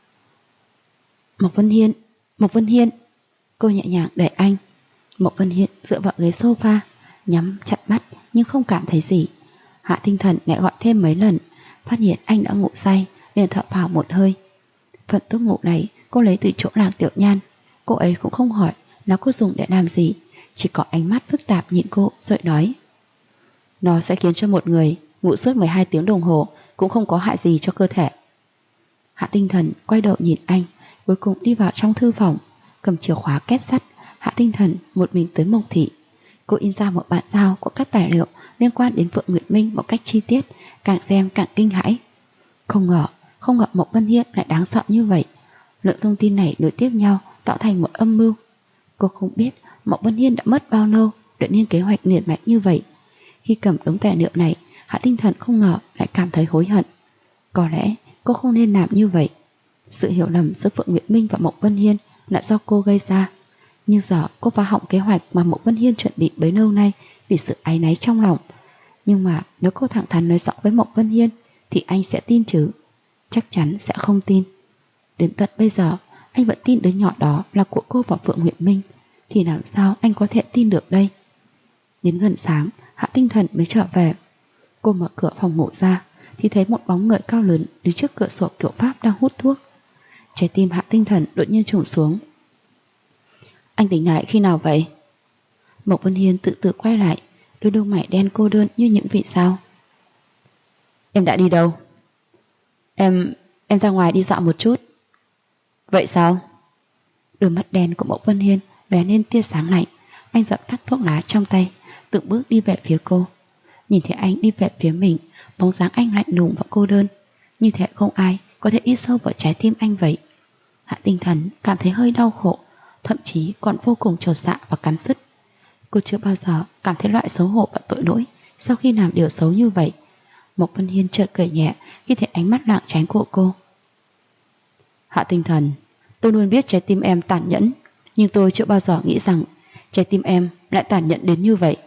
Mộc Vân Hiên, Mộc Vân Hiên. Cô nhẹ nhàng đẩy anh. Mộc Vân Hiên dựa vào ghế sofa, nhắm chặt mắt nhưng không cảm thấy gì. Hạ Tinh Thần lại gọi thêm mấy lần, phát hiện anh đã ngủ say nên thở phào một hơi. Phần thuốc ngủ này cô lấy từ chỗ Lạc Tiểu Nhan. Cô ấy cũng không hỏi nó cô dùng để làm gì, chỉ có ánh mắt phức tạp nhìn cô rồi nói: nó sẽ khiến cho một người ngủ suốt 12 tiếng đồng hồ cũng không có hại gì cho cơ thể. Hạ Tinh Thần quay đầu nhìn anh, cuối cùng đi vào trong thư phòng, cầm chìa khóa két sắt. Hạ Tinh Thần một mình tới Mộc thị. Cô in ra một bản sao của các tài liệu liên quan đến Phượng Nguyệt Minh một cách chi tiết, càng xem càng kinh hãi. Không ngờ Mộc Vân Hiên lại đáng sợ như vậy. Lượng thông tin này nối tiếp nhau tạo thành một âm mưu. Cô không biết Mộc Vân Hiên đã mất bao lâu để lên kế hoạch liệt mạnh như vậy. Khi cầm đống tài liệu này, Hạ Tinh Thần không ngờ lại cảm thấy hối hận. Có lẽ cô không nên làm như vậy. Sự hiểu lầm giữa Phượng Nguyệt Minh và Mộc Vân Hiên là do cô gây ra. Nhưng giờ cô phá hỏng kế hoạch mà Mộc Vân Hiên chuẩn bị bấy lâu nay vì sự áy náy trong lòng. Nhưng mà nếu cô thẳng thắn nói rõ với Mộc Vân Hiên thì anh sẽ tin chứ? Chắc chắn sẽ không tin. Đến tận bây giờ anh vẫn tin đứa nhỏ đó là của cô và Phượng Nguyệt Minh, thì làm sao anh có thể tin được đây? Đến gần sáng, Hạ Tinh Thần mới trở về. Cô mở cửa phòng ngủ ra thì thấy một bóng người cao lớn đứng trước cửa sổ kiểu Pháp đang hút thuốc. Trái tim Hạ Tinh Thần đột nhiên trùng xuống. Anh tỉnh lại khi nào vậy? Mộc Vân Hiên tự quay lại, đôi lông mày đen cô đơn như những vì sao. Em đã đi đâu? Em ra ngoài đi dạo một chút. Vậy sao? Đôi mắt đen của Mộc Vân Hiên lóe lên tia sáng lạnh. Anh dập tắt thuốc lá trong tay, từng bước đi về phía cô. Nhìn thấy anh đi về phía mình, bóng dáng anh lạnh lùng và cô đơn, như thể không ai có thể đi sâu vào trái tim anh vậy. Hạ Tinh Thần cảm thấy hơi đau khổ, thậm chí còn vô cùng chột dạ và cắn rứt. Cô chưa bao giờ cảm thấy loại xấu hổ và tội lỗi sau khi làm điều xấu như vậy. Mộc Vân Hiên chợt cười nhẹ khi thấy ánh mắt lảng tránh của cô. Hạ Tinh Thần, tôi luôn biết trái tim em tàn nhẫn, nhưng tôi chưa bao giờ nghĩ rằng trái tim em lại tàn nhẫn đến như vậy.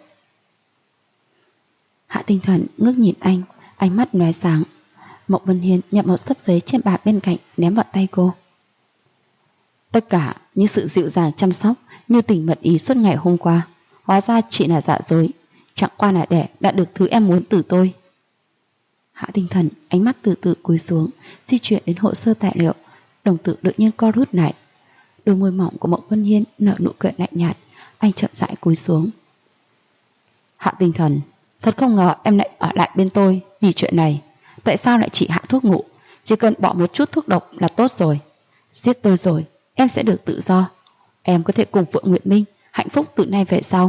Hạ Tinh Thần ngước nhìn anh, ánh mắt lóe sáng. Mộc Vân Hiên nhặt một xấp giấy trên bàn bên cạnh ném vào tay cô. Tất cả những sự dịu dàng chăm sóc như tình mật ý suốt ngày hôm qua, hóa ra chỉ là giả dối, chẳng qua là để đạt được thứ em muốn từ tôi. Hạ Tinh Thần ánh mắt từ cúi xuống, di chuyển đến hồ sơ tài liệu, đồng tử đột nhiên co rút lại. Đôi môi mỏng của Mộc Vân Hiên nở nụ cười lạnh nhạt, anh chậm rãi cúi xuống. Hạ Tinh Thần, thật không ngờ em lại ở lại bên tôi vì chuyện này. Tại sao lại chỉ hạ thuốc ngủ? Chỉ cần bỏ một chút thuốc độc là tốt rồi. Giết tôi rồi, em sẽ được tự do. Em có thể cùng Phượng Nguyệt Minh hạnh phúc từ nay về sau.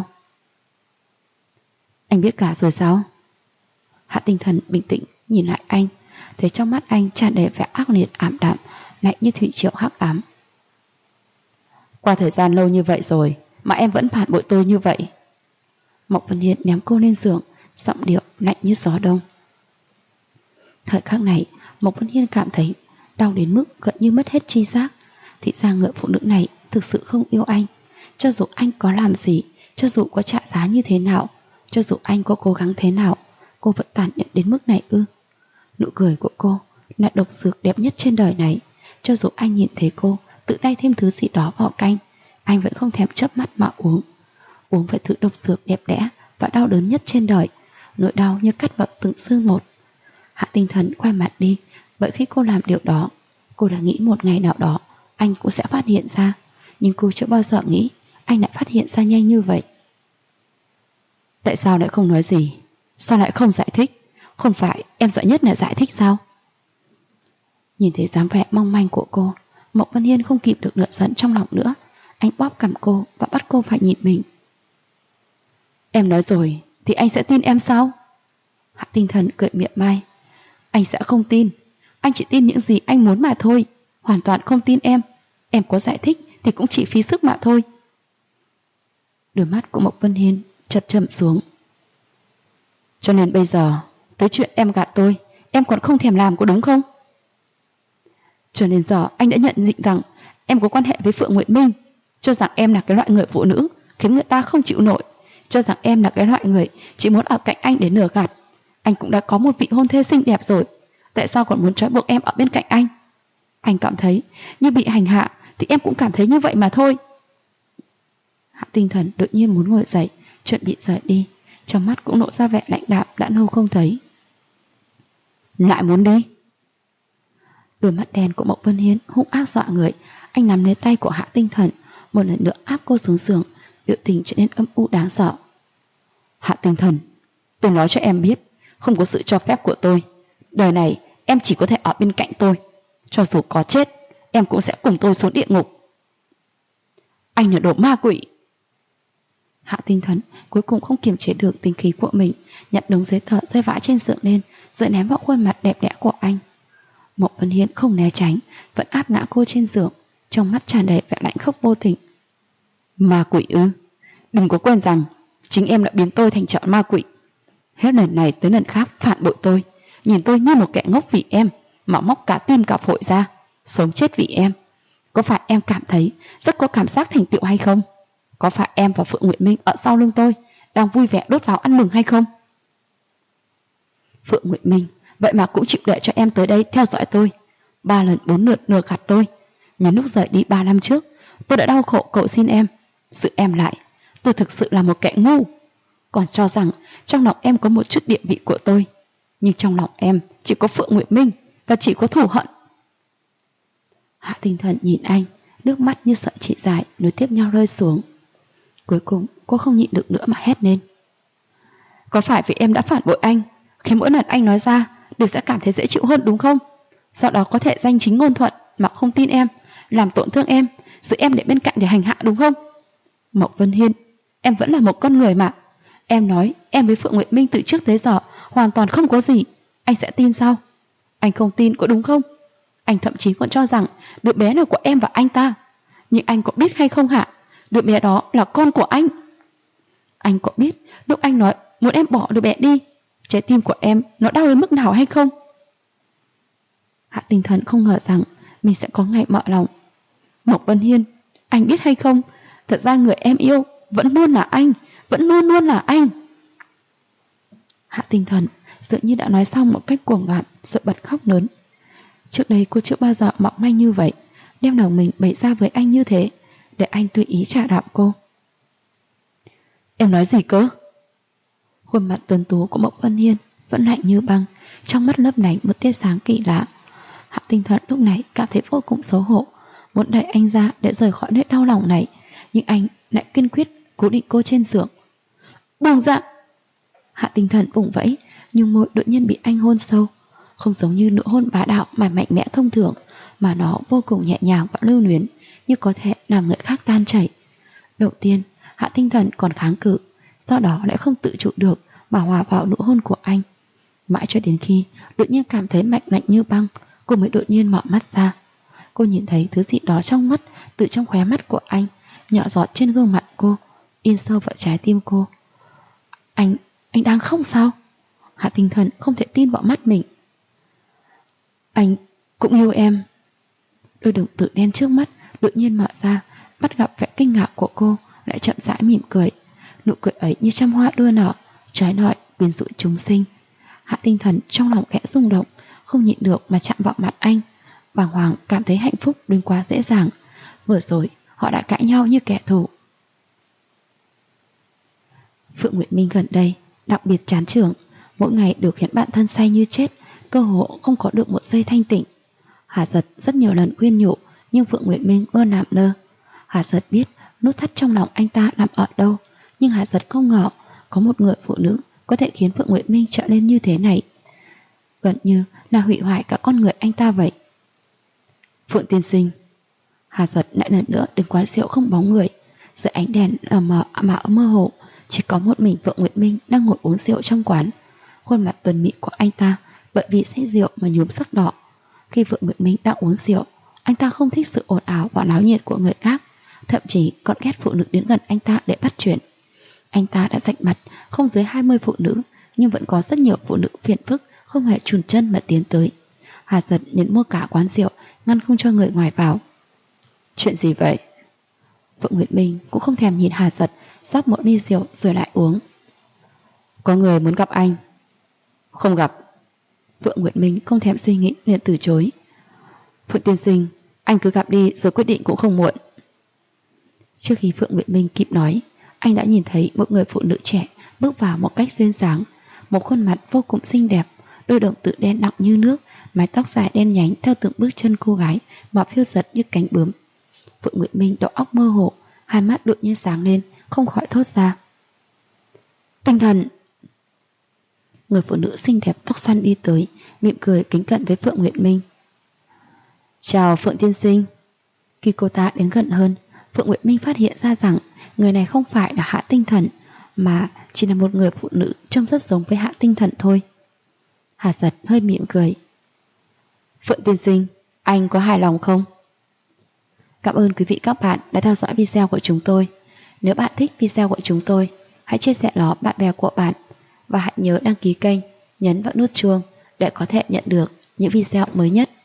Anh biết cả rồi sao? Hạ Tinh Thần bình tĩnh nhìn lại anh, thấy trong mắt anh tràn đầy vẻ ác liệt ảm đạm, lạnh như thủy triều hắc ám. Qua thời gian lâu như vậy rồi mà em vẫn phản bội tôi như vậy. Mộc Vân Hiên ném cô lên giường, giọng điệu lạnh như gió đông. Thời khắc này, Mộc Vân Hiên cảm thấy đau đến mức gần như mất hết tri giác. Thì ra người phụ nữ này thực sự không yêu anh. Cho dù anh có làm gì, cho dù có trả giá như thế nào, cho dù anh có cố gắng thế nào, cô vẫn tàn nhẫn đến mức này ư? Nụ cười của cô là độc dược đẹp nhất trên đời này. Cho dù anh nhìn thấy cô tự tay thêm thứ gì đó vào canh, anh vẫn không thèm chớp mắt mà uống. Uống phải thứ độc dược đẹp đẽ và đau đớn nhất trên đời, nỗi đau như cắt vào từng xương một. Hạ Tinh Thần quay mặt đi, bởi khi cô làm điều đó, cô đã nghĩ một ngày nào đó anh cũng sẽ phát hiện ra, nhưng cô chưa bao giờ nghĩ anh lại phát hiện ra nhanh như vậy. Tại sao lại không nói gì? Sao lại không giải thích? Không phải em giỏi nhất là giải thích sao? Nhìn thấy dáng vẻ mong manh của cô, Mộc Vân Hiên không kịp được lửa giận trong lòng nữa. Anh bóp cằm cô và bắt cô phải nhìn mình. Em nói rồi thì anh sẽ tin em sao? Hạ Tinh Thần cười mỉa mai. Anh sẽ không tin. Anh chỉ tin những gì anh muốn mà thôi. Hoàn toàn không tin em. Em có giải thích thì cũng chỉ phí sức mà thôi. Đôi mắt của Mộc Vân Hiên chợt trầm xuống. Cho nên bây giờ, tới chuyện em gạt tôi, em còn không thèm làm có đúng không? Cho nên giờ anh đã nhận định rằng em có quan hệ với Phượng Nguyệt Minh, cho rằng em là cái loại người phụ nữ khiến người ta không chịu nổi, cho rằng em là cái loại người chỉ muốn ở cạnh anh để lừa gạt. Anh cũng đã có một vị hôn thê xinh đẹp rồi, tại sao còn muốn trói buộc em ở bên cạnh anh? Anh cảm thấy như bị hành hạ thì em cũng cảm thấy như vậy mà thôi. Hạ Tinh Thần đột nhiên muốn ngồi dậy, chuẩn bị rời đi, trong mắt cũng lộ ra vẻ lạnh đạm đã lâu không thấy. Lại muốn đi? Đôi mắt đen của Mộc Vân Hiên hung ác dọa người. Anh nắm lấy tay của Hạ Tinh Thần, một lần nữa áp cô xuống giường, biểu tình trở nên âm u đáng sợ. Hạ Tinh Thần, tôi nói cho em biết, không có sự cho phép của tôi, đời này em chỉ có thể ở bên cạnh tôi. Cho dù có chết, em cũng sẽ cùng tôi xuống địa ngục. Anh là đồ ma quỷ. Hạ Tinh Thần cuối cùng không kiềm chế được tính khí của mình, nhặt đống giấy tờ rơi vãi trên giường lên, rồi ném vào khuôn mặt đẹp đẽ của anh. Mộc Vân Hiên không né tránh, vẫn áp ngã cô trên giường, trong mắt tràn đầy vẻ lạnh khốc vô tình. Ma quỷ ư? Đừng có quên rằng chính em đã biến tôi thành trò ma quỷ. Hết lần này tới lần khác phản bội tôi, nhìn tôi như một kẻ ngốc vì em, mà móc cả tim cả phổi ra, sống chết vì em. Có phải em cảm thấy rất có cảm giác thành tựu hay không? Có phải em và Phượng Nguyệt Minh ở sau lưng tôi đang vui vẻ đốt vào ăn mừng hay không? Phượng Nguyệt Minh vậy mà cũng chịu để cho em tới đây theo dõi tôi, 3 lần 4 lượt lừa gạt tôi. Nhưng lúc rời đi 3 năm trước, tôi đã đau khổ cầu xin em, giữ em lại. Tôi thực sự là một kẻ ngu, còn cho rằng trong lòng em có một chút địa vị của tôi, nhưng trong lòng em chỉ có Phượng Nguyệt Minh và chỉ có thù hận. Hạ Tinh Thần nhìn anh, nước mắt như sợi chỉ dài nối tiếp nhau rơi xuống. Cuối cùng cô không nhịn được nữa mà hét lên. Có phải vì em đã phản bội anh, khiến mỗi lần anh nói ra đều sẽ cảm thấy dễ chịu hơn đúng không? Sau đó có thể danh chính ngôn thuận mà không tin em, làm tổn thương em, giữ em để bên cạnh để hành hạ đúng không? Mộc Vân Hiên, em vẫn là một con người mà. Em nói em với Phượng Nguyệt Minh từ trước tới giờ hoàn toàn không có gì, anh sẽ tin sao? Anh không tin có đúng không? Anh thậm chí còn cho rằng đứa bé là của em và anh ta. Nhưng anh có biết hay không hả? Đứa bé đó là con của anh. Anh có biết lúc anh nói muốn em bỏ đứa bé đi, trái tim của em nó đau đến mức nào hay không? Hạ Tinh Thần không ngờ rằng mình sẽ có ngày mở lòng. Mộc Vân Hiên, anh biết hay không, thật ra người em yêu vẫn luôn là anh, vẫn luôn luôn là anh. Hạ Tinh Thần dường như đã nói xong một cách cuồng loạn, rồi bật khóc lớn. Trước đây cô chưa bao giờ mỏng manh như vậy, đem lòng mình bày ra với anh như thế, để anh tùy ý trả đạp cô. Em nói gì cơ? Khuôn mặt tuấn tú của Mộc Vân Hiên vẫn lạnh như băng, trong mắt lấp lánh một tia sáng kỳ lạ. Hạ Tinh Thần lúc này cảm thấy vô cùng xấu hổ, muốn đẩy anh ra để rời khỏi nỗi đau lòng này, nhưng anh lại kiên quyết cố định cô trên giường. Buông ra! Hạ Tinh Thần vùng vẫy, nhưng môi đột nhiên bị anh hôn sâu, không giống như nụ hôn bá đạo mà mạnh mẽ thông thường, mà nó vô cùng nhẹ nhàng và lưu luyến, như có thể làm người khác tan chảy. Đầu tiên, Hạ Tinh Thần còn kháng cự, sau đó lại không tự chủ được mà hòa vào nụ hôn của anh. Mãi cho đến khi đột nhiên cảm thấy mạch lạnh như băng, cô mới đột nhiên mở mắt ra. Cô nhìn thấy thứ gì đó trong mắt, từ trong khóe mắt của anh, nhỏ giọt trên gương mặt cô, in sâu vào trái tim cô. Anh đang không sao? Hạ Tinh Thần không thể tin vào mắt mình. Anh cũng yêu em. Đôi đồng tử đen trước mắt đột nhiên mở ra, bắt gặp vẻ kinh ngạc của cô, lại chậm rãi mỉm cười. Nụ cười ấy như trăm hoa đua nở, trái lọi quyến rũ chúng sinh. Hạ Tinh Thần trong lòng khẽ rung động, không nhịn được mà chạm vào mặt anh. Bàng hoàng cảm thấy hạnh phúc đến quá dễ dàng. Vừa rồi họ đã cãi nhau như kẻ thù. Phượng Nguyệt Minh gần đây đặc biệt chán chường, mỗi ngày đều khiến bản thân say như chết, cơ hồ không có được một giây thanh tịnh. Hà Giật rất nhiều lần khuyên nhủ, nhưng Phượng Nguyệt Minh luôn làm lơ. Hà Giật biết nút thắt trong lòng anh ta nằm ở đâu, nhưng Hà Giật không ngờ có một người phụ nữ có thể khiến Phượng Nguyệt Minh trở lên như thế này, gần như là hủy hoại cả con người anh ta vậy. Phượng tiên sinh. Hà Giật lại lần nữa đến quán rượu không bóng người, dưới ánh đèn mờ hồ, chỉ có một mình Phượng Nguyệt Minh đang ngồi uống rượu trong quán. khuôn mặt tuần mỹ của anh ta bởi vì say rượu mà nhuốm sắc đỏ. Khi Phượng Nguyệt Minh đang uống rượu, anh ta không thích sự ồn ào và náo nhiệt của người khác, thậm chí còn ghét phụ nữ đến gần anh ta để bắt chuyện. Anh ta đã rạch mặt không dưới 20 phụ nữ, nhưng vẫn có rất nhiều phụ nữ phiền phức không hề chùn chân mà tiến tới. Hà Giật đến mua cả quán rượu, ngăn không cho người ngoài vào. Chuyện gì vậy? Phượng Nguyệt Minh cũng không thèm nhìn Hà Giật, rót một ly rượu rồi lại uống. Có người muốn gặp anh. Không gặp. Phượng Nguyệt Minh không thèm suy nghĩ liền từ chối. Phượng tiên sinh, anh cứ gặp đi rồi quyết định cũng không muộn. Trước khi Phượng Nguyệt Minh kịp nói, anh đã nhìn thấy một người phụ nữ trẻ bước vào một cách duyên dáng, một khuôn mặt vô cùng xinh đẹp, đôi đồng tử đen đọng như nước, mái tóc dài đen nhánh theo từng bước chân cô gái mà phiêu giật như cánh bướm. Phượng Nguyệt Minh đầu óc mơ hồ, hai mắt đột nhiên sáng lên, không khỏi thốt ra. Tinh thần! Người phụ nữ xinh đẹp tóc xoăn đi tới, mỉm cười kính cận với Phượng Nguyệt Minh. Chào Phượng tiên sinh. Khi cô ta đến gần hơn, Phượng Nguyệt Minh phát hiện ra rằng người này không phải là Hạ Tinh Thần, mà chỉ là một người phụ nữ trông rất giống với Hạ Tinh Thần thôi. Hà Giật hơi mỉm cười. Phượng tiên sinh, anh có hài lòng không? Cảm ơn quý vị các bạn đã theo dõi video của chúng tôi. Nếu bạn thích video của chúng tôi, hãy chia sẻ nó bạn bè của bạn và hãy nhớ đăng ký kênh, nhấn vào nút chuông để có thể nhận được những video mới nhất.